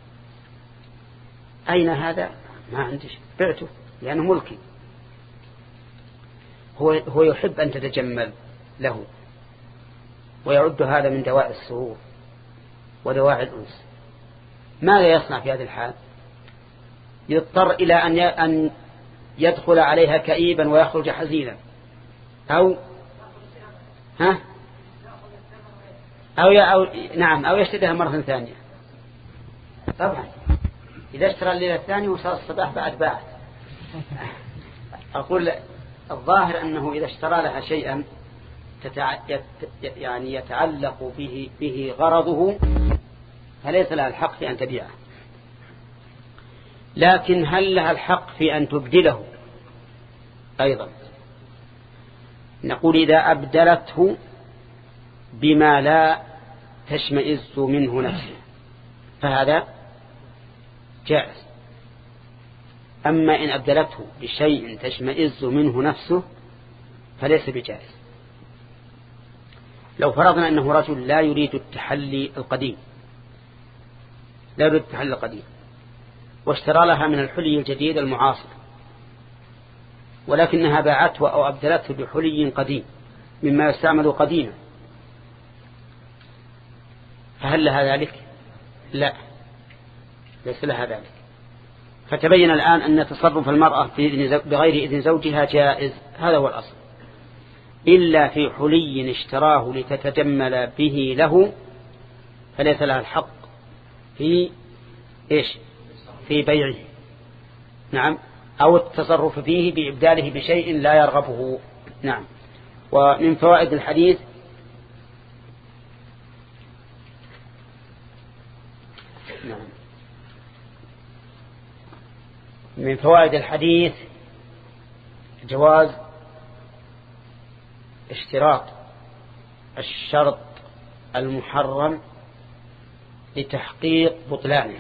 أين هذا؟ ما عندي شيء، بعته لأنه ملكي. هو هو يحب أن تتجمل له، ويعد هذا من دواء السرور ودواعي الأنس. ماذا يصنع في هذه الحال؟ يضطر إلى أن يدخل عليها كئيبا ويخرج حزينا، أو ها أو, أو نعم أو يشتريها مرة ثانية. طبعا إذا اشترى الليلة الثانية وصار الصباح بعد باعت. أقول الظاهر أنه إذا اشترى لها شيئا تتع... يعني يتعلق به به غرضه فليس لها الحق في أن تبيعه. لكن هل لها الحق في أن تبدله أيضا؟ نقول إذا أبدلته بما لا تشمئز منه نفسه فهذا جائز. أما إن أبدلته بشيء تشمئز منه نفسه فليس بجائز. لو فرضنا أنه رجل لا يريد التحلي القديم لا يريد التحلي القديم واشترى لها من الحلي الجديد المعاصر، ولكنها باعته أو أبدلته بحلي قديم مما يستعمل قديما، فهل لها ذلك؟ لا، ليس لها ذلك. فتبين الآن أن تصرف المرأة بغير إذن زوجها جائز، هذا هو الأصل، إلا في حلي اشتراه لتتجمل به له فليس لها الحق في إيش؟ في بيعه، نعم، أو التصرف فيه بإبداله بشيء لا يرغبه. نعم. ومن فوائد الحديث نعم من فوائد الحديث جواز اشتراط الشرط المحرم لتحقيق بطلانه،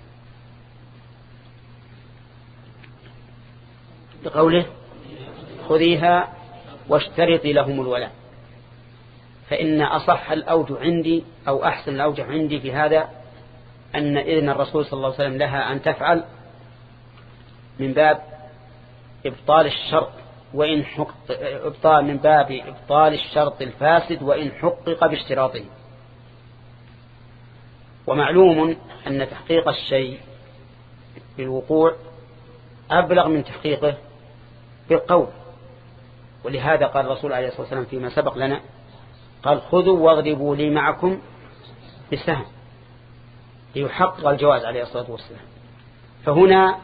بقوله خذيها واشترطي لهم الولاء. فإن أصح الأوجه عندي أو أحسن الأوجه عندي في هذا أن إذن الرسول صلى الله عليه وسلم لها أن تفعل من باب إبطال الشرط وإن حق إبطال من باب إبطال الشرط الفاسد وإن حقق باشتراطه. ومعلوم أن تحقيق الشيء بالوقوع أبلغ من تحقيقه بالقول، ولهذا قال الرسول عليه الصلاة والسلام فيما سبق لنا قال خذوا واضربوا لي معكم بسهم، ليحقق الجواز عليه الصلاة والسلام. فهنا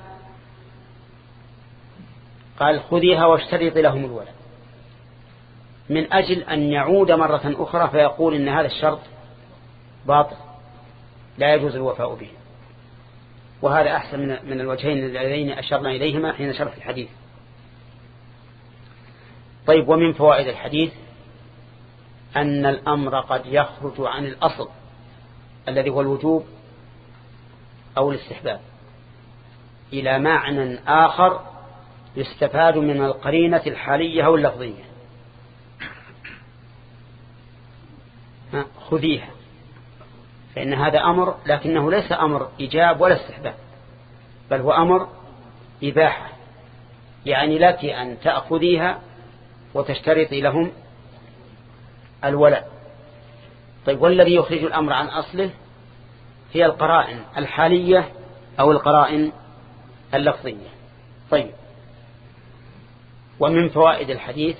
قال خذيها واشترطي لهم الولاء من أجل أن يعود مرة أخرى فيقول إن هذا الشرط باطل لا يجوز الوفاء به. وهذا أحسن من الوجهين اللذين أشرنا إليهما حين شرح الحديث. طيب، ومن فوائد الحديث أن الأمر قد يخرج عن الأصل الذي هو الوجوب أو الاستحباب إلى معنى آخر يستفاد من القرينة الحالية أو اللفظية. خذيها، فإن هذا أمر لكنه ليس أمر إيجاب ولا استحباب، بل هو أمر إباحة، يعني لك أن تأخذيها وتشترطي لهم الولاء. طيب، والذي يخرج الأمر عن أصله هي القرائن الحالية أو القرائن اللفظية. طيب، ومن فوائد الحديث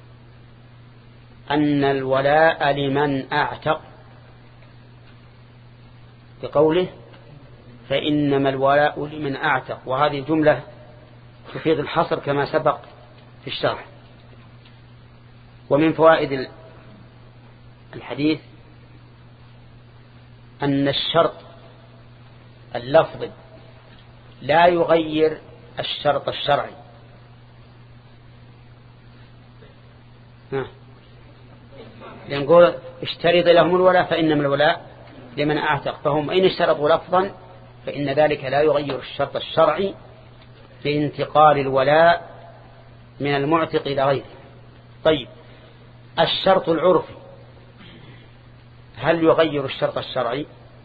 أن الولاء لمن أعتق، بقوله فإنما الولاء لمن أعتق، وهذه جملة تفيد الحصر كما سبق في الشرح. ومن فوائد الحديث أن الشرط اللفظي لا يغير الشرط الشرعي. لنقول اشترط لهم الولاء فإنما الولاء لمن أعتق، فهم إن اشترطوا لفظا فإن ذلك لا يغير الشرط الشرعي لانتقال الولاء من المعتق إلى غيره. طيب، الشرط العرفي هل يغير الشرط الشرعي؟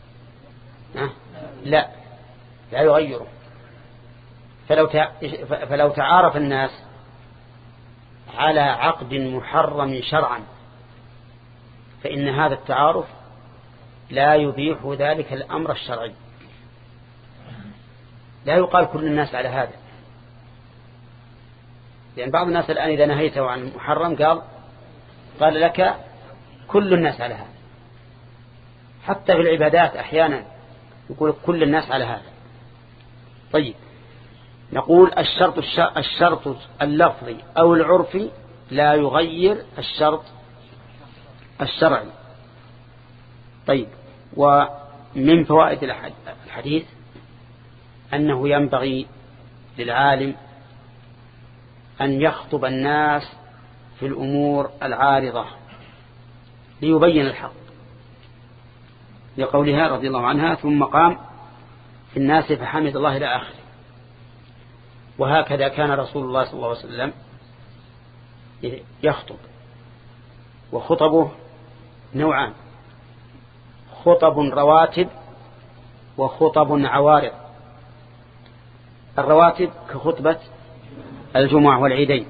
لا، لا يغيره. فلو فلو تعارف الناس على عقد محرم شرعا فإن هذا التعارف لا يبيح ذلك الأمر الشرعي. لا يقال كل الناس على هذا، لأن بعض الناس الآن إذا نهيته عن محرم قال قال لك كل الناس على هذا. حتى في العبادات أحيانا يقول كل الناس على هذا. طيب، نقول الشرط الشرط اللفظي أو العرفي لا يغير الشرط الشرعي. طيب، ومن فوائد الحديث أنه ينبغي للعالم أن يخطب الناس في الأمور العارضة ليبين الحق، لقولها رضي الله عنها ثم قام في الناس فحمد الله إلى آخره. وهكذا كان رسول الله صلى الله عليه وسلم يخطب، وخطبه نوعان: خطب رواتب وخطب عوارض. الرواتب كخطبة الجمعة والعيدين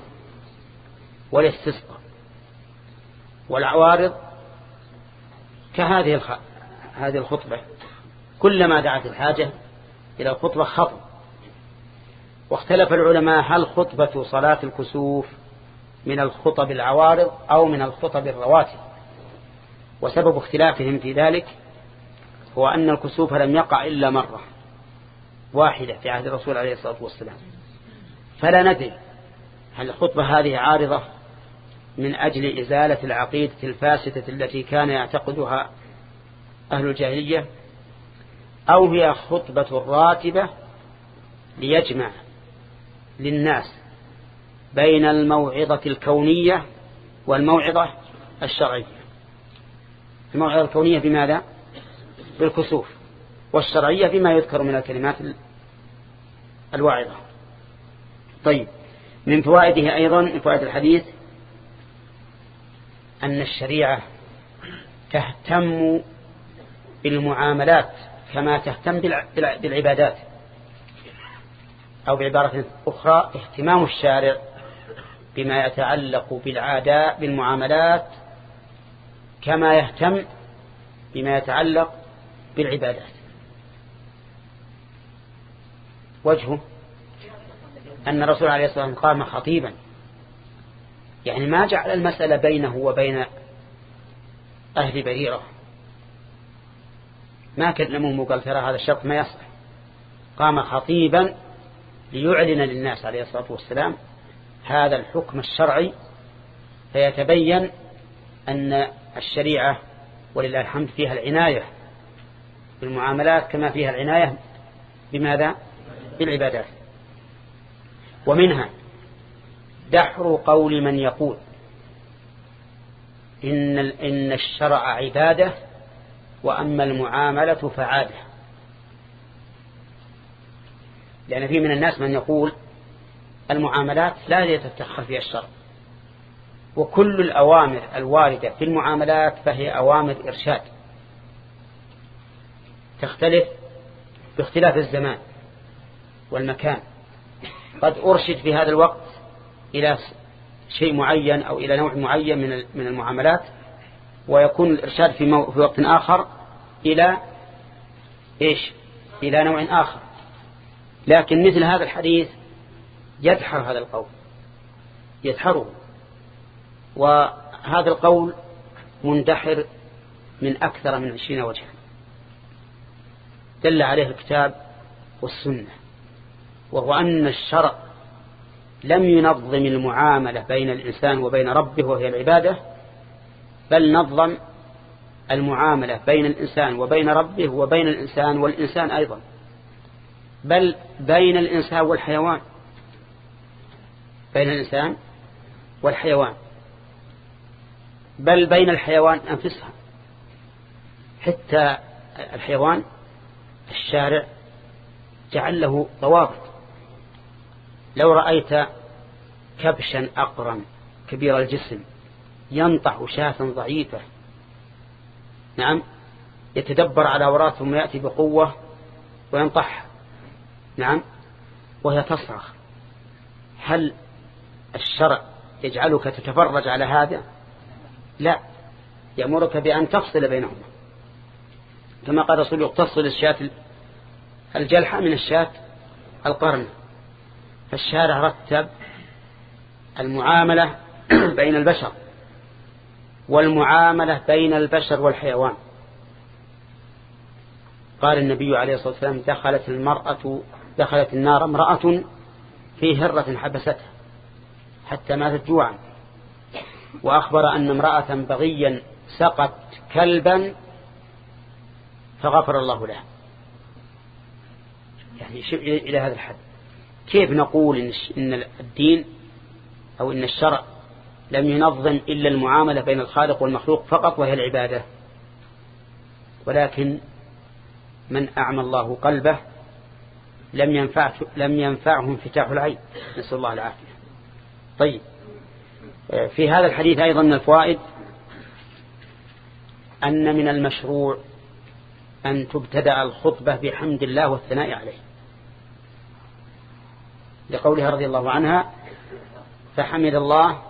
والاستسقاء، والعوارض كهذه هذه الخطبة كلما دعت الحاجة إلى الخطبة خطب. واختلف العلماء هل خطبة صلاة الكسوف من الخطب العوارض أو من الخطب الرواتب. وسبب اختلافهم في ذلك هو أن الكسوف لم يقع إلا مرة واحدة في عهد الرسول عليه الصلاة والسلام، فلا ندري هل الخطبة هذه عارضة من أجل إزالة العقيدة الفاسدة التي كان يعتقدها أهل الجاهلية، أو هي خطبة راتبة ليجمع للناس بين الموعظة الكونية والموعظة الشرعية. الموعظة الكونية بماذا؟ بالكسوف، والشرعية بما يذكر من الكلمات الواعظة. طيب، من فوائده أيضا، من فوائد الحديث أن الشريعة تهتم بالمعاملات كما تهتم بالعبادات، أو بعبارة أخرى اهتمام الشارع بما يتعلق بالعادات بالمعاملات كما يهتم بما يتعلق بالعبادات. وجهه أن الرسول عليه الصلاة والسلام قام خطيبا، يعني ما جعل المسألة بينه وبين أهل بريرة، ما كلمهم وقال ترى هذا الشرط ما يصح. قام خطيبا ليعلن للناس عليه الصلاة والسلام هذا الحكم الشرعي، فيتبين أن الشريعة ولله الحمد فيها العناية بالمعاملات كما فيها العناية بماذا؟ بالعبادات. ومنها دحر قول من يقول إن, إن الشرع عبادة وأما المعاملة فعادة. لأن في من الناس من يقول المعاملات لا يتدخل فيها الشرع، وكل الأوامر الواردة في المعاملات فهي أوامر إرشاد تختلف باختلاف الزمان والمكان. قد أرشد في هذا الوقت إلى شيء معين أو إلى نوع معين من من المعاملات، ويكون الإرشاد في, مو... في وقت آخر إلى إيش؟ إلى نوع آخر. لكن مثل هذا الحديث يدحر هذا القول، يدحره، وهذا القول مندحر من أكثر من عشرين وجها دل عليه الكتاب والسنة، وهو أن الشرع لم ينظم المعاملة بين الإنسان وبين ربه وهي العبادة، بل نظم المعاملة بين الإنسان وبين ربه وبين الإنسان والإنسان أيضا، بل بين الإنسان والحيوان، بين الإنسان والحيوان، بل بين الحيوان أنفسها. حتى الحيوان الشارع جعل له ضوابط. لو رأيت كبشا أقرا كبير الجسم ينطح شاة ضعيفة، نعم، يتدبر على وراء ثم يأتي بقوة وينطح، نعم، وهي تصرخ، هل الشرع يجعلك تتفرج على هذا؟ لا، يأمرك بأن تفصل بينهما، كما قال رسول الله تفصل الشاة الجلحة من الشاة القرن. فالشارع رتب المعاملة بين البشر والمعاملة بين البشر والحيوان. قال النبي عليه الصلاة والسلام دخلت المرأة دخلت النار امرأة في هرة حبستها حتى ماتت جوعا، وأخبر أن امرأة بغيا سقت كلبا فغفر الله له. يعني إلى هذا الحد كيف نقول إن الدين أو إن الشرع لم ينظم إلا المعاملة بين الخالق والمخلوق فقط وهي العبادة؟ ولكن من أعمى الله قلبه لم ينفعه لم ينفعه انفتاح العين، نسأل الله العافية. طيب، في هذا الحديث أيضا من الفوائد أن من المشروع أن تبتدأ الخطبة بحمد الله والثناء عليه، لقولها رضي الله عنها فحمد الله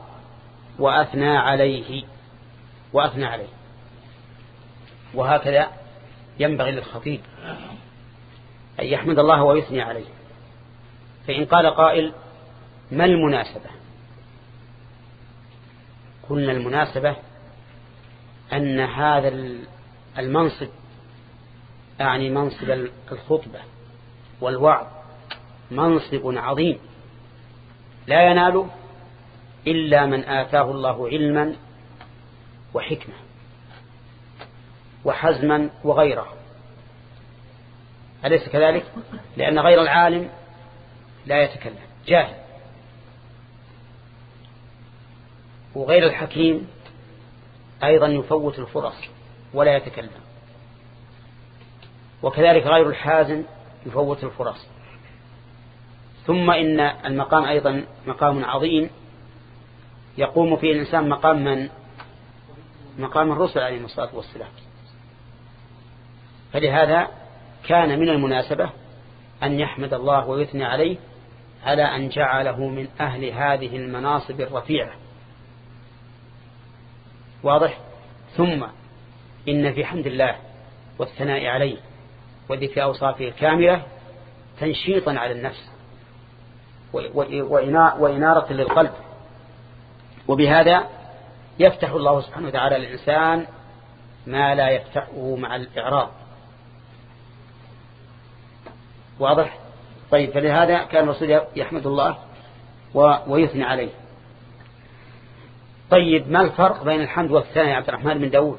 وأثنى عليه وأثنى عليه. وهكذا ينبغي للخطيب أن يحمد الله ويثني عليه. فإن قال قائل ما المناسبة؟ قلنا المناسبة أن هذا المنصب يعني منصب الخطبة والوعظ منصب عظيم لا يناله إلا من آتاه الله علما وحكمة وحزما وغيره، أليس كذلك؟ لأن غير العالم لا يتكلم، جاهل، وغير الحكيم أيضا يفوت الفرص ولا يتكلم، وكذلك غير الحازم يفوت الفرص. ثم إن المقام أيضا مقام عظيم يقوم فيه الإنسان مقام من؟ مقام الرسل عليهم الصلاة والسلام. فلهذا كان من المناسبة أن يحمد الله ويثني عليه على أن جعله من أهل هذه المناصب الرفيعة. واضح؟ ثم إن في حمد الله والثناء عليه وذكر أوصافه الكاملة تنشيطا على النفس وإنارة للقلب، وبهذا يفتح الله سبحانه وتعالى للإنسان ما لا يفتحه مع الإعراض. واضح؟ طيب، فلهذا كان الرسول يحمد الله ويثني عليه. طيب، ما الفرق بين الحمد والثناء يا عبد الرحمن بن داود؟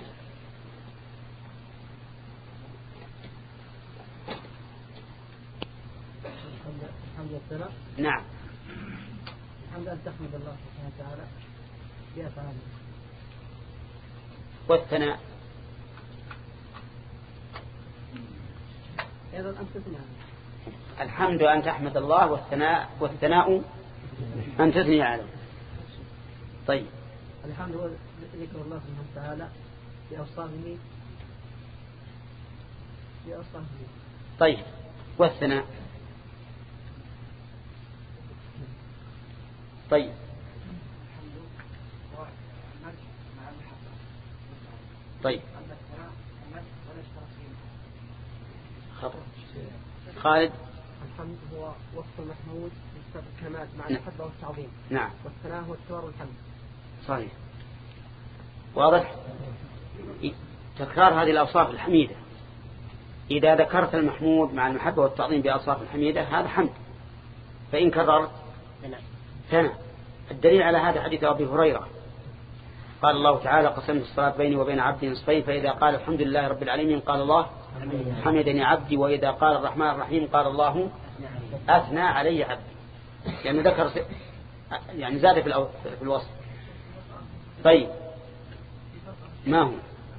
الحمد والثناء. نعم. الحمد أن تحمد الله سبحانه وتعالى بأفعاله. والثناء أيضا أن تثني عليه. الحمد أن تحمد الله والثناء والثناء أن تثني عليه. طيب، الحمد هو ذكر الله سبحانه وتعالى بأوصافه بأوصافه. طيب، والثناء. طيب، طيب، خطأ. خالد. الحمد هو وصف المحمود بصفة الكمال مع المحبة والتعظيم. نعم. والثناء هو التكرار والحمد. صحيح. واضح؟ تكرار هذه الأوصاف الحميدة، إذا ذكرت المحمود مع المحبة والتعظيم بأوصاف الحميدة هذا حمد، فإن كررت ثناء. الدليل على هذا حديث أبي هريرة قال الله تعالى قسمت الصلاة بيني وبين عبدي نصفين، فإذا قال الحمد لله رب العالمين قال الله حمدني عبدي، وإذا قال الرحمن الرحيم قال الله أثنى علي عبدي. يعني ذكر يعني زاد في الوصف. طيب، ما هو؟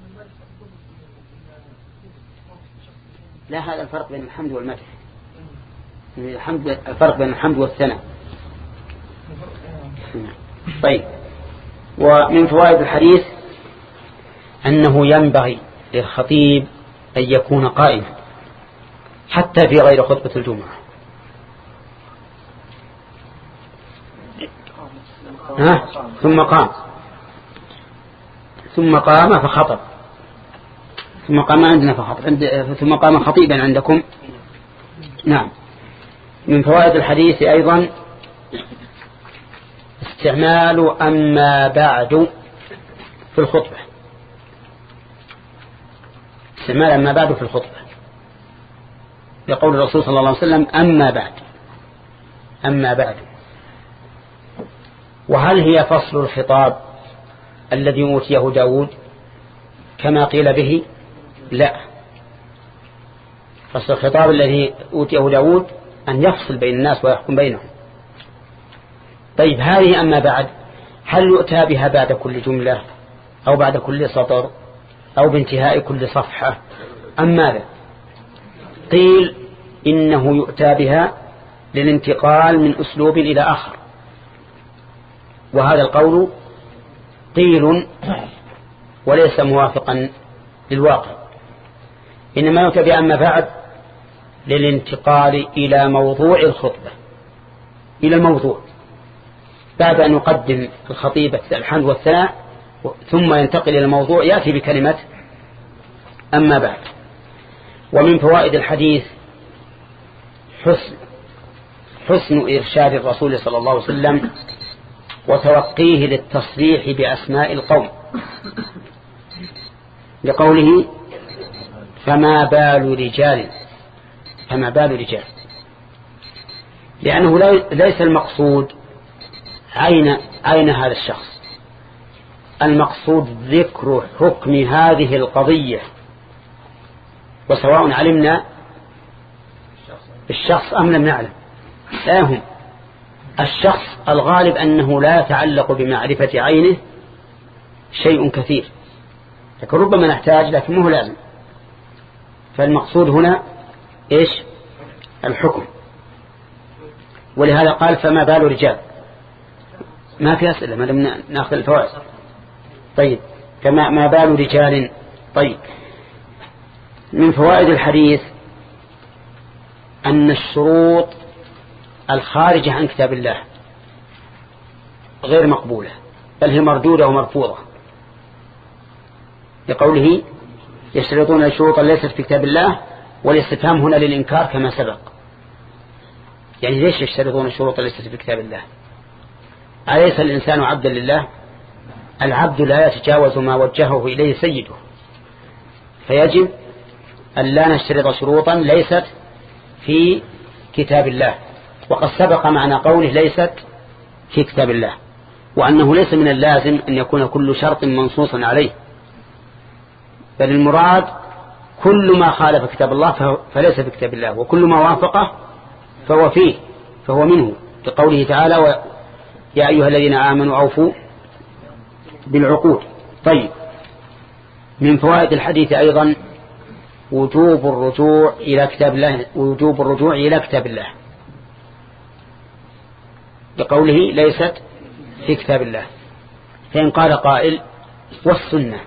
لا، هذا الفرق بين الحمد والمدح. الحمد الفرق بين الحمد والثناء. طيب، ومن فوائد الحديث أنه ينبغي للخطيب أن يكون قائما حتى في غير خطبة الجمعة. ها؟ ثم قام ثم قام فخطب ثم قام عندنا فخطب ثم قام خطيبا عندكم. نعم. من فوائد الحديث أيضا استعمال أما بعد في الخطبة. استعمال أما بعد في الخطبة يقول الرسول صلى الله عليه وسلم أما بعد أما بعد. وهل هي فصل الخطاب الذي أوتيه داود كما قيل به؟ لا، فصل الخطاب الذي أوتيه داود أن يفصل بين الناس ويحكم بينهم. طيب، هذه أما بعد هل يؤتى بها بعد كل جملة أو بعد كل سطر أو بانتهاء كل صفحة أم ماذا؟ قيل إنه يؤتى بها للانتقال من أسلوب إلى آخر، وهذا القول قيل وليس موافقا للواقع، إنما يؤتى بها أما بعد للانتقال إلى موضوع الخطبة، إلى الموضوع، بعد أن يقدم الخطيب الحمد والثناء ثم ينتقل إلى الموضوع يأتي بكلمة أما بعد. ومن فوائد الحديث حسن حسن إرشاد الرسول صلى الله عليه وسلم وتوقيه للتصريح بأسماء القوم، لقوله فما بال رجال، فما بال رجال، لأنه ليس المقصود عين عين هذا الشخص، المقصود ذكر حكم هذه القضية، وسواء علمنا الشخص أم لم نعلم. لا هم الشخص الغالب أنه لا يتعلق بمعرفة عينه شيء كثير، لكن ربما نحتاج لكن مو لازم. فالمقصود هنا إيش؟ الحكم. ولهذا قال فما بال رجال. ما في أسئلة ما لم نأخذ الفوائد. طيب فما ما بال رجال. طيب من فوائد الحديث أن الشروط الخارجة عن كتاب الله غير مقبولة، بل هي مردودة ومرفوضة، لقوله يشترطون الشروط ليست في كتاب الله، والاستفهام هنا للإنكار كما سبق. يعني ليش يشترطون الشروط ليست في كتاب الله؟ أليس الإنسان عبدا لله؟ العبد لا يتجاوز ما وجهه إليه سيده، فيجب أن لا نشترط شروطا ليست في كتاب الله. وقد سبق معنى قوله ليست في كتاب الله، وأنه ليس من اللازم أن يكون كل شرط منصوصا عليه، بل المراد كل ما خالف كتاب الله فليس في كتاب الله، وكل ما وافقه فهو فيه فهو منه، لقوله تعالى و... يا أيها الذين آمنوا أوفوا بالعقود. طيب من فوائد الحديث أيضا وجوب الرجوع إلى كتاب الله، وجوب الرجوع إلى كتاب الله، لقوله ليست في كتاب الله. فإن قال قائل والسنة،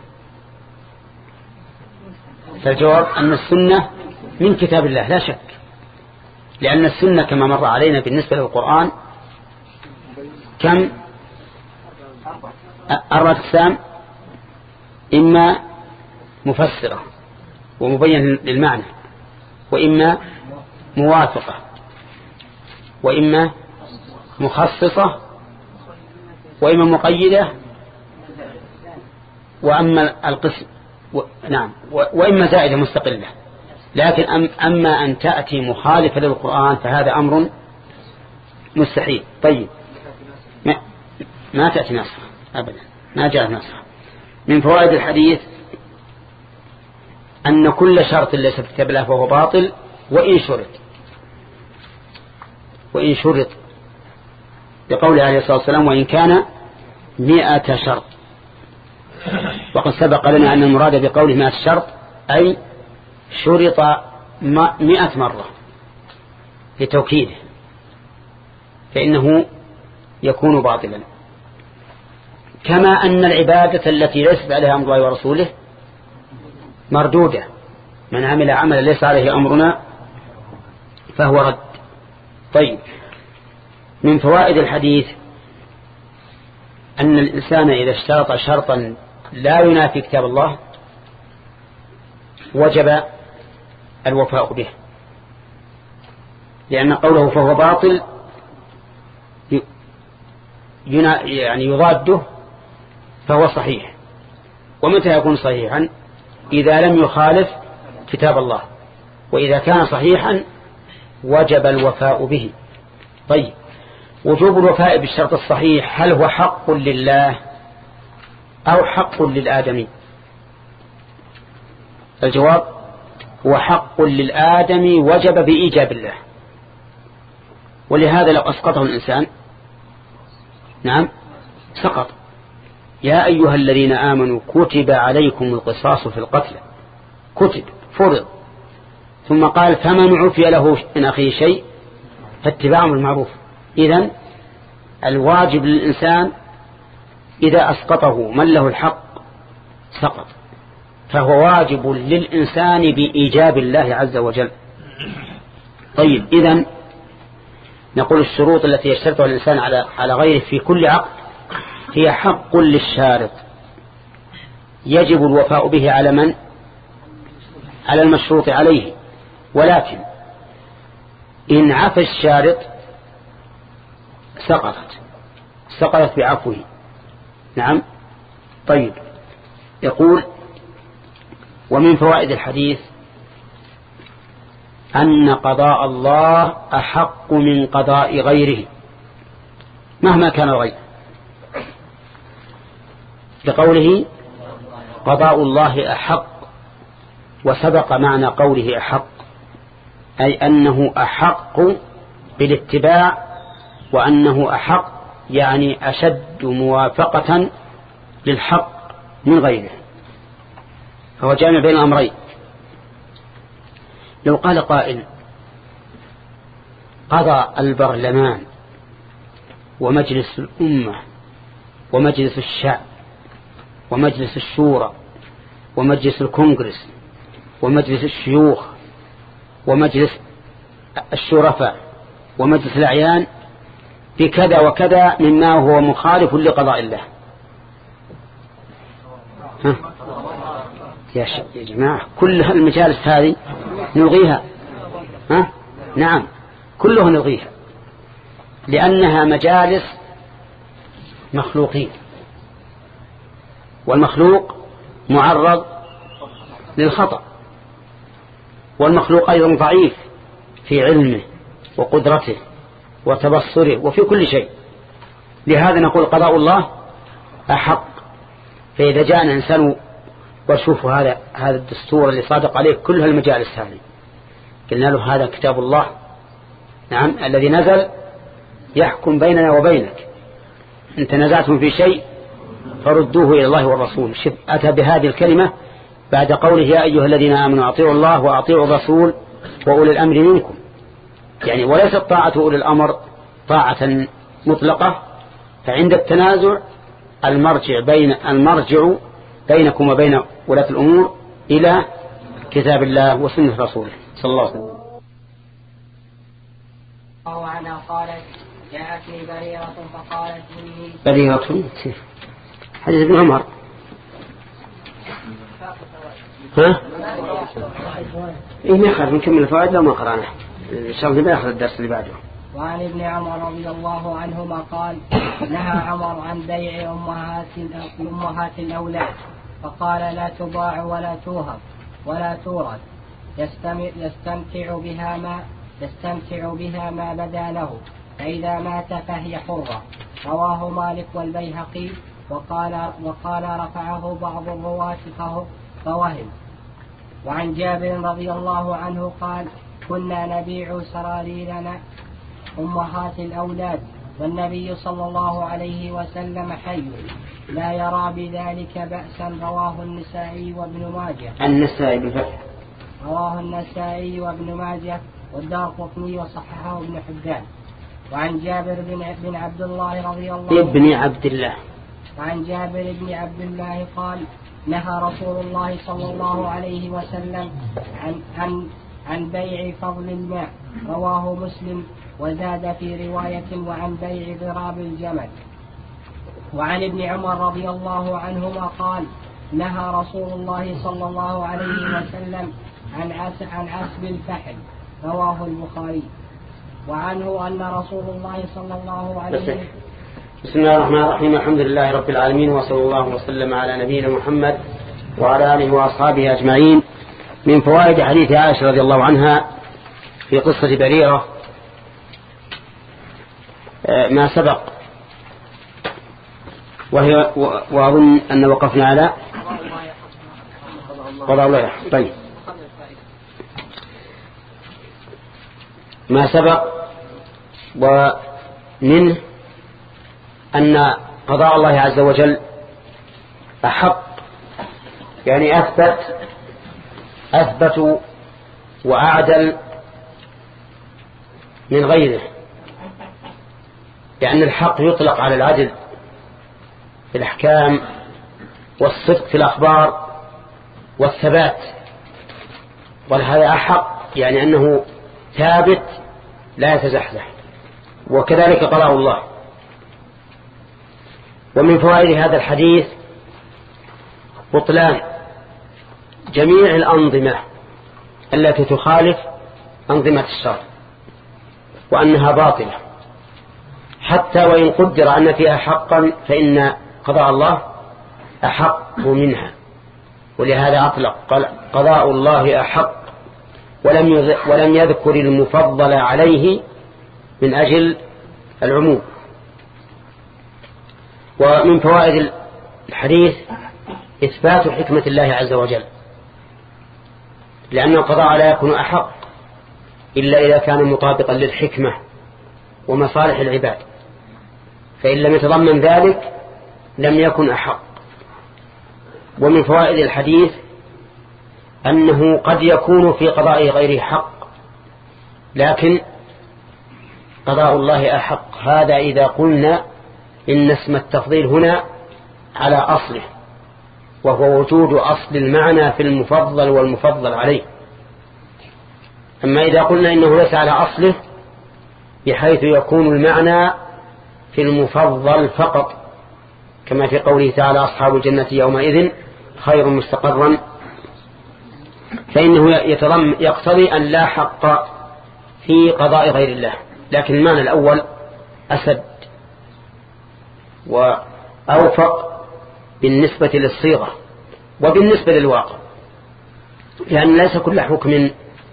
فالجواب أن السنة من كتاب الله لا شك، لأن السنة كما مر علينا بالنسبة للقرآن كم أربعة أقسام: إما مفسرة ومبين للمعنى، وإما موافقة، وإما مخصصة، وإما مقيدة، وأما القسم و... نعم و... وإما زائدة مستقلة. لكن أم... أما أن تأتي مخالفة للقرآن فهذا أمر مستحيل. طيب ما, ما تأتي نصر أبدا، ما جاء نصر. من فوائد الحديث أن كل شرط ليس في كتاب الله فهو باطل، وإن شرط وإن شرط بقول عليه الصلاة والسلام وإن كان مئة شرط. وقد سبق لنا أن المراد بقوله مئة شرط أي شرط مئة مرة لتوكيده، فإنه يكون باطلا. كما أن العبادة التي ليست عليها أمر الله ورسوله مردودة، من عمل عملا ليس عليه أمرنا فهو رد. طيب من فوائد الحديث أن الإنسان إذا اشترط شرطا لا ينافي كتاب الله وجب الوفاء به، لأن قوله فهو باطل يعني يضاده فهو صحيح. ومتى يكون صحيحا؟ إذا لم يخالف كتاب الله، وإذا كان صحيحا وجب الوفاء به. طيب وجوب الوفاء بالشرط الصحيح هل هو حق لله أو حق للآدمي؟ الجواب هو حق للآدمي وجب بإيجاب الله، ولهذا لو أسقطه الإنسان نعم سقط. يا أيها الذين آمنوا كتب عليكم القصاص في القتل، كتب فرض، ثم قال فمن عفي له من أخيه شيء فاتباع بالمعروف. إذن الواجب للإنسان إذا أسقطه من له الحق سقط، فهو واجب للإنسان بإيجاب الله عز وجل. طيب إذن نقول الشروط التي يشترطها الإنسان على على غيره في كل عقد هي حق للشارط، يجب الوفاء به على من؟ على المشروط عليه، ولكن إن عفى الشارط سقطت سقطت بعفوه. نعم. طيب، يقول: ومن فوائد الحديث أن قضاء الله أحق من قضاء غيره مهما كان الغير، لقوله قضاء الله أحق، وسبق معنى قوله أحق أي أنه أحق بالاتباع، وأنه أحق يعني أشد موافقة للحق من غيره، فهو جامع بين الأمرين. لو قال قائل: قضى البرلمان ومجلس الأمة ومجلس الشعب ومجلس الشورى ومجلس الكونغرس ومجلس الشيوخ ومجلس الشرفاء ومجلس الأعيان بكذا وكذا مما هو مخالف لقضاء الله، ها؟ يا جماعة، كل المجالس هذه نلغيها، ها؟ نعم، كلها نلغيها، لأنها مجالس مخلوقين، والمخلوق معرض للخطأ، والمخلوق أيضا ضعيف في علمه وقدرته وتبصره وفي كل شيء. لهذا نقول قضاء الله أحق. فإذا جاء إنسان وشوفوا هذا هذا الدستور اللي صادق عليه كل هالمجالس هذه، قلنا له: هذا كتاب الله، نعم، الذي نزل يحكم بيننا وبينك، إن تنازعتم في شيء فردوه إلى الله والرسول. شوف، أتى بهذه الكلمة بعد قوله: يا أيها الذين آمنوا أطيعوا الله وأطيعوا الرسول وأولي الأمر منكم. يعني وليست طاعة أولي الأمر طاعة مطلقة، فعند التنازع المرجع بين المرجع بينكم وبين ولاة الأمور إلى كتاب الله وسنة رسوله صلى الله عليه وسلم. الله عنها قالت: جاءتني بريرة فقالت إني بريرة حديث ابن عمر. ها؟ إيه ما يخرج نكمل الفوائد لو ما قرأنا إن شاء الله بآخر الدرس اللي بعده. وعن ابن عمر رضي الله عنهما قال: نهى عمر عن بيع أمهات أمهات الأولاد، فقال: لا تباع ولا توهب ولا تورث، يستمتع بها ما يستمتع بها ما بدا له، فإذا مات فهي حرة. رواه مالك والبيهقي، وقال وقال رفعه بعض الرواة فوهم. وعن جابر رضي الله عنه قال: كنا نبيع سراريرنا أمهات الأولاد والنبي صلى الله عليه وسلم حي لا يرى بذلك بأسا. رواه النسائي وابن ماجه. النسائي بالفتح. رواه النسائي وابن ماجه والدارقطني وصححه ابن حبان. وعن جابر بن عبد الله رضي الله عنه ابن عبد الله وعن جابر بن عبد الله قال: نهى رسول الله صلى الله عليه وسلم عن عن عن بيع فضل الماء. رواه مسلم، وزاد في رواية: وعن بيع ضراب الجمل. وعن ابن عمر رضي الله عنهما قال: نهى رسول الله صلى الله عليه وسلم عن عن عسب الفحل. رواه البخاري. وعنه أن رسول الله صلى الله عليه وسلم. بسم الله الرحمن الرحيم. الحمد لله رب العالمين، وصلى الله وسلم على نبينا محمد وعلى آله وأصحابه أجمعين. من فوائد حديث عائشة رضي الله عنها في قصة بريرة ما سبق، وهي وأظن أن وقفنا على قضاء الله يحفظ. طيب، ما سبق ومنه أن قضاء الله عز وجل أحق، يعني أثبت أثبت وأعدل من غيره، لأن الحق يطلق على العدل في الأحكام والصدق في الأخبار والثبات، ولهذا أحق يعني أنه ثابت لا يتزحزح، وكذلك قضاء الله. ومن فوائد هذا الحديث بطلان جميع الأنظمة التي تخالف أنظمة الشرع وأنها باطلة، حتى وإن قدر أن فيها حقا فإن قضاء الله أحق منها، ولهذا أطلق قال قضاء الله أحق، ولم ولم يذكر المفضل عليه من أجل العموم. ومن فوائد الحديث إثبات حكمة الله عز وجل، لأن القضاء لا يكون أحق إلا إذا كان مطابقا للحكمة ومصالح العباد، فإن لم يتضمن ذلك لم يكن أحق. ومن فوائد الحديث أنه قد يكون في قضاء غيره حق، لكن قضاء الله أحق. هذا إذا قلنا إن اسم التفضيل هنا على أصله، وهو وجود أصل المعنى في المفضل والمفضل عليه. أما إذا قلنا إنه ليس على أصله بحيث يكون المعنى في المفضل فقط، كما في قوله تعالى أصحاب الجنة يومئذ خير مستقرا، فإنه يقتضي أن لا حق في قضاء غير الله. لكن المعنى الأول أسد وأوفق بالنسبة للصيغة وبالنسبة للواقع، لأن ليس كل حكم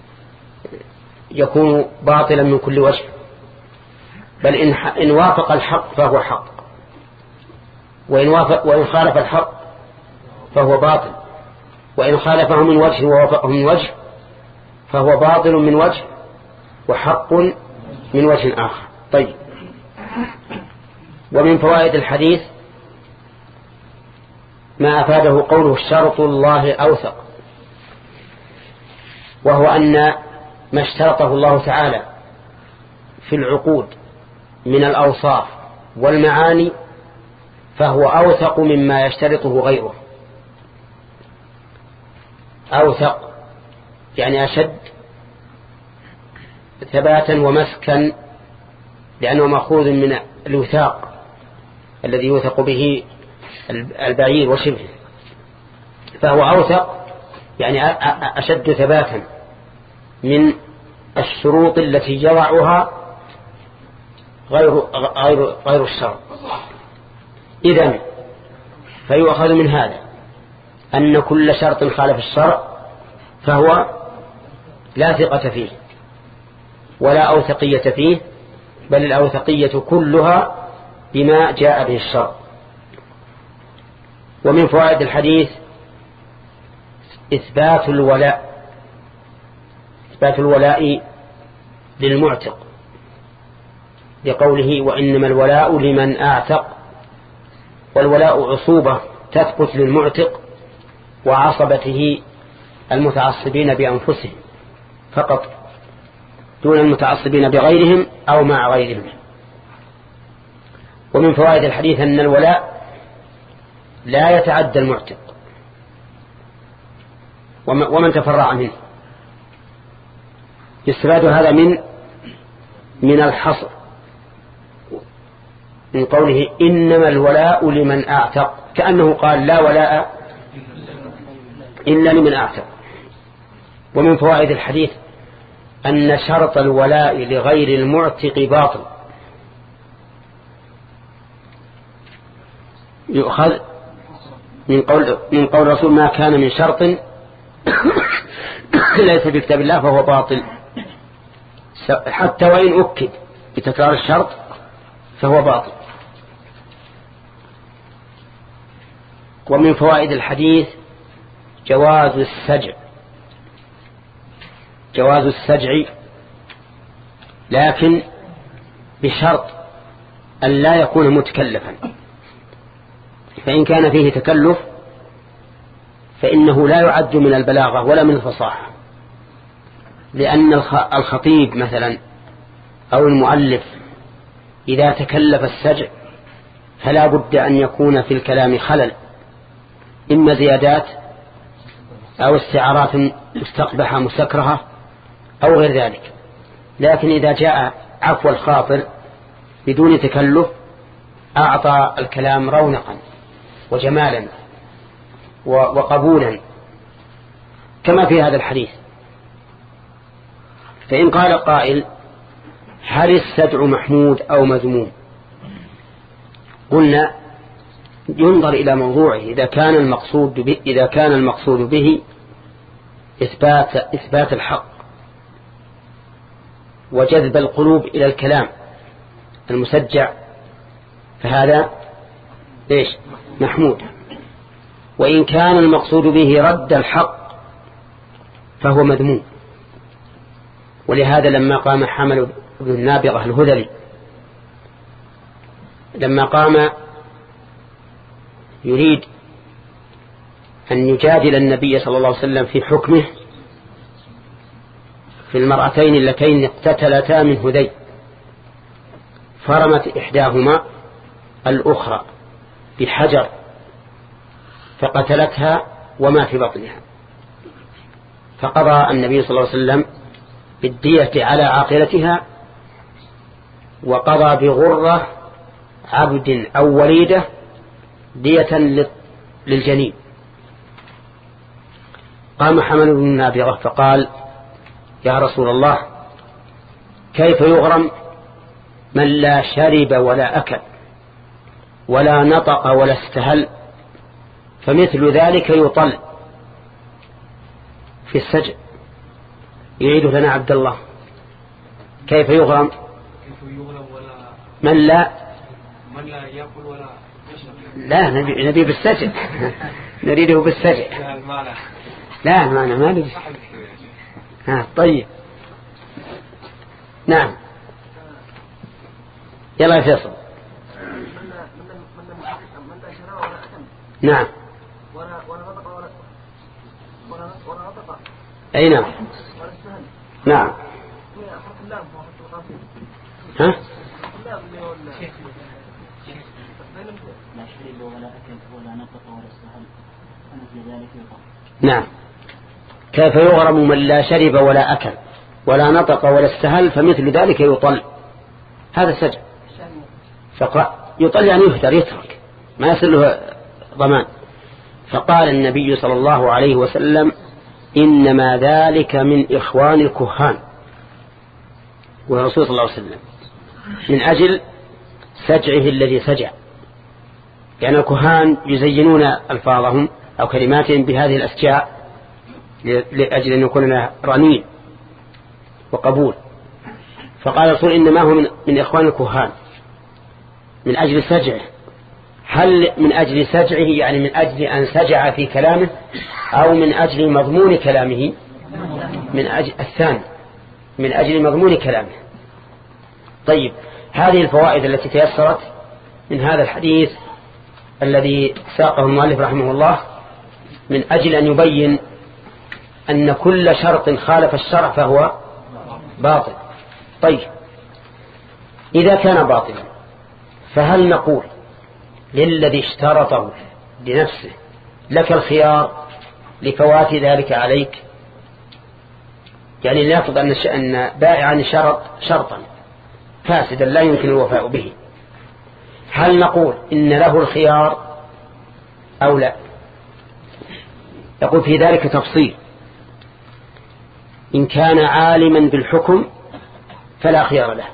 يكون باطلا من كل وجه، بل إن وافق الحق فهو حق، وإن, وافق وإن خالف الحق فهو باطل، وإن خالفه من وجه ووافقه من وجه فهو باطل من وجه وحق من وجه آخر. طيب، ومن فوائد الحديث ما أفاده قوله شرط الله أوثق، وهو أن ما اشترطه الله تعالى في العقود من الأوصاف والمعاني فهو أوثق مما يشترطه غيره. أوثق يعني أشد ثباتا ومسكا، لأنه مأخوذ من الوثاق الذي يوثق به البعير وشبهه، فهو أوثق يعني أشد ثباتا من الشروط التي يضعها غير غير غير الشرط. إذن فيؤخذ من هذا أن كل شرط خالف الشرع فهو لا ثقة فيه ولا أوثقية فيه، بل الأوثقية كلها بما جاء به الشرع. ومن فوائد الحديث إثبات الولاء، إثبات الولاء للمعتق، لقوله وإنما الولاء لمن أعتق. والولاء عصوبة تثبت للمعتق وعصبته المتعصبين بأنفسهم فقط، دون المتعصبين بغيرهم أو مع غيرهم. ومن فوائد الحديث أن الولاء لا يتعدى المعتق ومن تفرع منه. يستفاد هذا من من الحصر من قوله إنما الولاء لمن أعتق، كأنه قال لا ولاء إلا لمن أعتق. ومن فوائد الحديث أن شرط الولاء لغير المعتق باطل، يؤخذ من قول من قول الرسول ما كان من شرط ليس في كتاب الله فهو باطل، حتى وإن أكد بتكرار الشرط فهو باطل. ومن فوائد الحديث جواز السجع، جواز السجع لكن بشرط أن لا يكون متكلفا، فإن كان فيه تكلف فإنه لا يعد من البلاغة ولا من الفصاحة، لأن الخطيب مثلا أو المؤلف إذا تكلف السجع فلا بد أن يكون في الكلام خلل، إما زيادات أو استعارات مستقبحة مستكرهة أو غير ذلك. لكن إذا جاء عفو الخاطر بدون تكلف أعطى الكلام رونقا وجمالا وقبولا، كما في هذا الحديث فإن قال قائل هل السجع محمود أو مذموم؟ قلنا ينظر إلى موضوعه. إذا كان المقصود به إذا كان المقصود به إثبات إثبات الحق وجذب القلوب إلى الكلام المسجع فهذا إيش؟ محمود. وإن كان المقصود به رد الحق فهو مذموم. ولهذا لما قام حمل بن النابغة الهذلي لما قام يريد أن يجادل النبي صلى الله عليه وسلم في حكمه في المرأتين اللتين اقتتلتا من هذيل، فرمت إحداهما الأخرى بحجر فقتلتها وما في بطنها، فقضى النبي صلى الله عليه وسلم بالدية على عاقلتها، وقضى بغرة عبد أو وليدة دية للجنين. قام حمل بن النابغة فقال يا رسول الله كيف يغرم من لا شرب ولا أكل ولا نطق ولا استهل، فمثل ذلك يطل في السجن. يعيد لنا عبد الله كيف يغرم من لا من لا يأكل ولا يشرب. لا نبي بالسجن نريده بالسجن. لا المعنى ما نبي. ها طيب نعم يلا يا فيصل. نعم أي نعم نعم ها نعم كيف يغرم من لا شرب ولا أكل ولا نطق ولا استهل فمثل ذلك يطل. هذا سجن يطل يعني يهدر يترك ما يصل له ضمان. فقال النبي صلى الله عليه وسلم إنما ذلك من إخوان الكهان والرسول صلى الله عليه وسلم من أجل سجعه الذي سجع، يعني الكهان يزينون ألفاظهم أو كلماتهم بهذه الأسجاء لأجل أن يكون لها رنين وقبول. فقال الرسول إنما هو من, من إخوان الكهان من أجل سجعه. هل من أجل سجعه يعني من أجل أن سجع في كلامه أو من أجل مضمون كلامه؟ من أجل الثاني، من أجل مضمون كلامه. طيب هذه الفوائد التي تيسرت من هذا الحديث الذي ساقه المؤلف رحمه الله من أجل أن يبين أن كل شرط خالف الشرع فهو باطل. طيب إذا كان باطلا فهل نقول للذي اشترطه لنفسه لك الخيار لفوات ذلك عليك؟ يعني نفرض أن بائعا شرط شرطا فاسدا لا يمكن الوفاء به، هل نقول إن له الخيار أو لا؟ يقول في ذلك تفصيل. إن كان عالما بالحكم فلا خيار له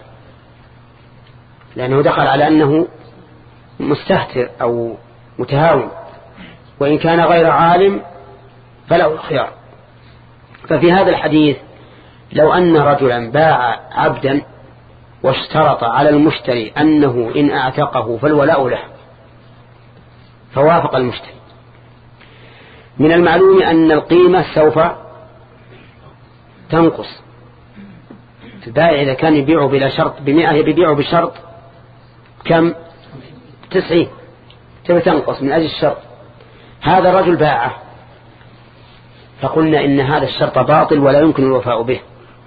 لأنه دخل على أنه مستهتر أو متهاون، وإن كان غير عالم فله الخيار. ففي هذا الحديث لو أن رجلا باع عبدا واشترط على المشتري أنه إن اعتقه فالولاء له فوافق المشتري، من المعلوم أن القيمة سوف تنقص. البائع إذا كان يبيعه بلا شرط بمئة يبيعه بشرط كم؟ تسعين، تبي تنقص من أجل الشرط. هذا الرجل باعه فقلنا إن هذا الشرط باطل ولا يمكن الوفاء به،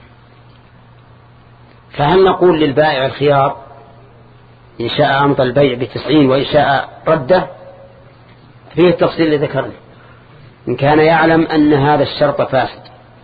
فهل نقول للبائع الخيار إن شاء أمضى البيع بتسعين وإن شاء رده؟ فيه التفصيل اللي ذكرنا. إن كان يعلم أن هذا الشرط فاسد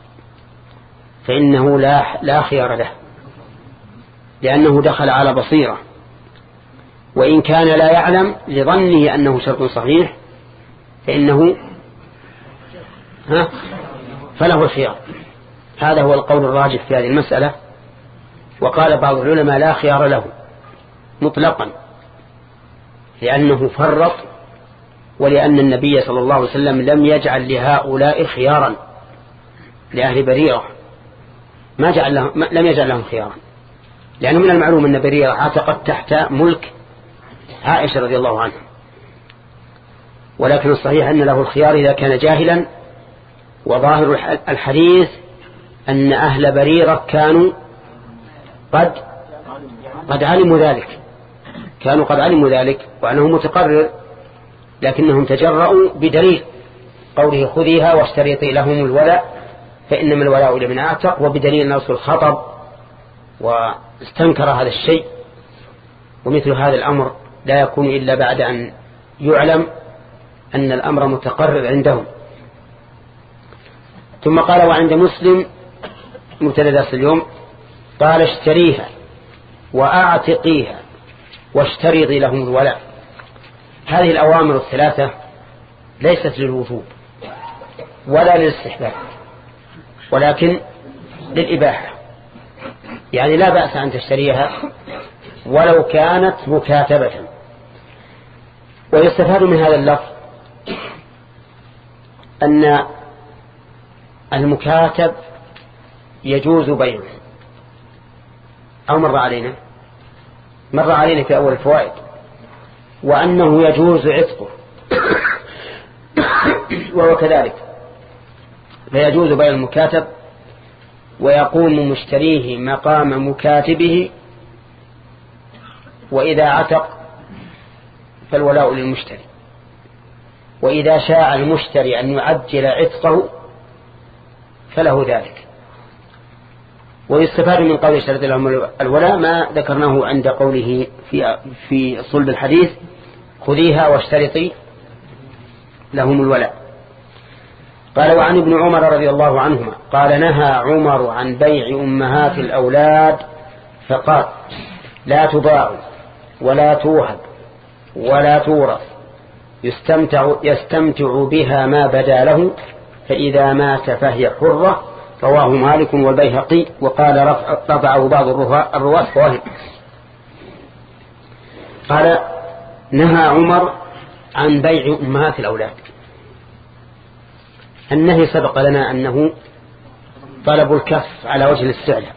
فإنه لا, لا خيار له لأنه دخل على بصيرة، وإن كان لا يعلم لظنه أنه شرط صحيح فإنه ها فله الخيار. هذا هو القول الراجح في هذه المسألة. وقال بعض العلماء لا خيار له مطلقا، لأنه فرط، ولأن النبي صلى الله عليه وسلم لم يجعل لهؤلاء خيارا، لأهل بريرة ما جعل لهم ما لم يجعل لهم خيارا، لأنه من المعلوم أن بريرة عتقت تحت ملك عائشة رضي الله عنها. ولكن الصحيح أن له الخيار إذا كان جاهلا، وظاهر الحديث أن أهل بريرة كانوا قد قد علموا ذلك كانوا قد علموا ذلك وأنه متقرر، لكنهم تجرؤوا بدليل قوله خذيها واشترطي لهم الولاء فإنما الولاء لمن أعتق، وبدليل نص الخطب، واستنكر هذا الشيء. ومثل هذا الأمر لا يكون إلا بعد أن يعلم أن الأمر متقرر عندهم. ثم قال وعند مسلم مبتدأ درس اليوم قال اشتريها وأعتقيها واشترطي لهم الولاء. هذه الأوامر الثلاثة ليست للوجوب ولا للاستحباب، ولكن للإباحة، يعني لا بأس أن تشتريها ولو كانت مكاتبة. ويستفاد من هذا اللفظ أن المكاتب يجوز بيعه، أو مر علينا مر علينا في أول الفوائد، وأنه يجوز عتقه وهو كذلك، فيجوز بيع المكاتب ويقوم مشتريه مقام مكاتبه، وإذا عتق فالولاء للمشتري، وإذا شاء المشتري أن يعجل عتقه فله ذلك. ويستفاد من قول اشترط لهم الولاء ما ذكرناه عند قوله في في صلب الحديث خذيها واشترطي لهم الولاء. قال وعن ابن عمر رضي الله عنهما قال نهى عمر عن بيع أمهات الأولاد فقال لا تباع ولا توهب ولا تورث، يستمتع, يستمتع بها ما بدا له، فإذا مات فهي حرة. رواه مالك والبيهقي، وقال رفعه بعض الرواة فواهد. قال نهى عمر عن بيع أمهات الأولاد. النهي سبق لنا أنه طلب الكف على وجه الاستعلاء،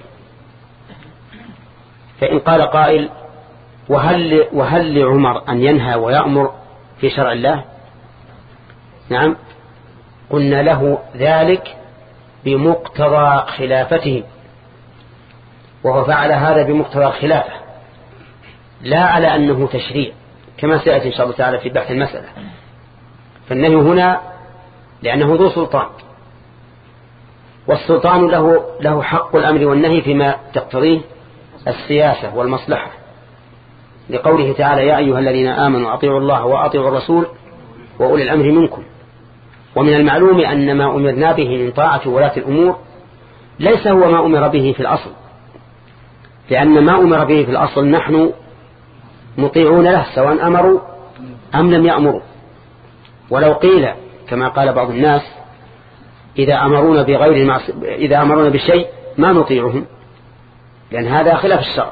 فإن قال قائل وهل, وهل لعمر أن ينهى ويأمر في شرع الله؟ نعم، قلنا له ذلك بمقتضى خلافته، وهو فعل هذا بمقتضى الخلافة لا على أنه تشريع، كما سيأتي إن شاء الله تعالى في بحث المسألة. فالنهي هنا لأنه ذو سلطان، والسلطان له, له حق الأمر والنهي فيما تقتضيه السياسة والمصلحة، لقوله تعالى يا أيها الذين آمنوا أطيعوا الله وأطيعوا الرسول وأولي الأمر منكم. ومن المعلوم أن ما أمرنا به من طاعة ولاة الأمور ليس هو ما أمر به في الأصل، لأن ما أمر به في الأصل نحن مطيعون له سواء أمروا أم لم يأمروا. ولو قيل كما قال بعض الناس إذا أمرونا بغير معص... إذا أمرونا بشيء ما نطيعهم، لأن هذا خلاف الشرع.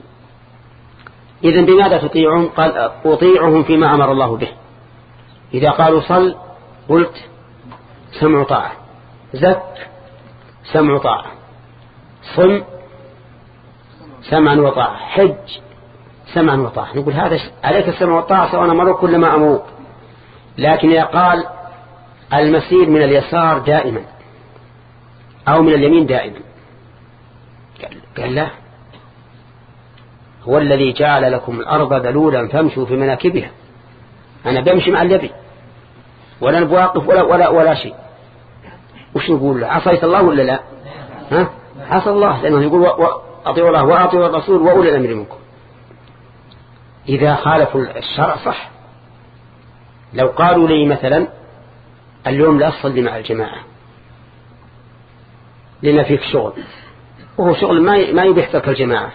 إذن بماذا تطيعهم؟ قال أطيعهم فيما أمر الله به. إذا قالوا صل قلت سمع طاعة، زك سمع طاعة، صم سمعا وطاعة، حج سمعا وطاعة، نقول هذا عليك السمع والطاعة سواء أمروا كل ما أمروا. لكن إذا قال المسير من اليسار دائما أو من اليمين دائما، قال لا، هو الذي جعل لكم الأرض ذلولا فامشوا في مناكبها. أنا بمشي مع اليبي ولا نبواقف ولا, ولا, ولا شيء. وش نقول له؟ عصيت الله ولا لا؟ ها؟ عصى الله، لأنه يقول أطيعوا الله وأطيعوا الرسول وأولي الأمر منكم. إذا خالفوا الشرع صح. لو قالوا لي مثلا اليوم لا أصلي مع الجماعة لنا فيك شغل، وهو شغل ما ما يبيح ترك الجماعة،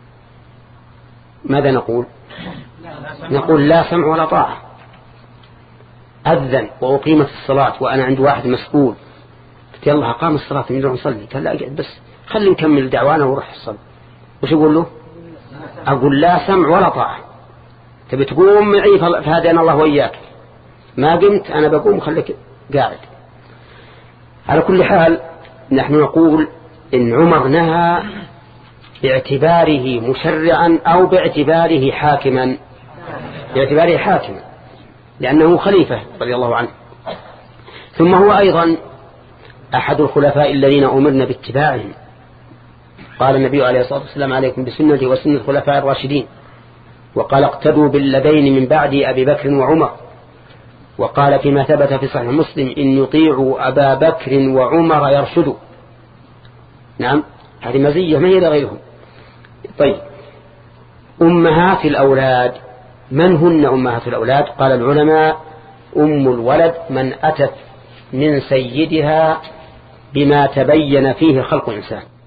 ماذا نقول؟ نقول لا سمع ولا طاعة. أذن وأقيمت الصلاة وأنا عند واحد مسؤول يلا قام الصلاة من دون نصلي. قال لا بس خلي نكمل دعوانا ونروح الصلاة. وش يقول له؟ أقول لا سمع ولا طاعة. تبي تقوم معي فهدانا الله وإياك، ما قمت أنا بقوم خليك قاعد. على كل حال نحن نقول إن عمر نهى باعتباره مشرعا أو باعتباره حاكما. باعتباره حاكما لأنه خليفة رضي الله عنه، ثم هو أيضا أحد الخلفاء الذين أمرنا باتباعهم. قال النبي عليه الصلاة والسلام عليكم بسنتي وسنة الخلفاء الراشدين، وقال اقتدوا بالذين من بعد أبي بكر وعمر، وقال فيما ثبت في صحيح مسلم إن يطيعوا أبا بكر وعمر يرشدوا. نعم هذه مزية ما هي لغيرهم. طيب أمهات الأولاد، من هن أمهات الأولاد؟ قال العلماء أم الولد من أتت من سيدها بما تبين فيه خلق إنسان.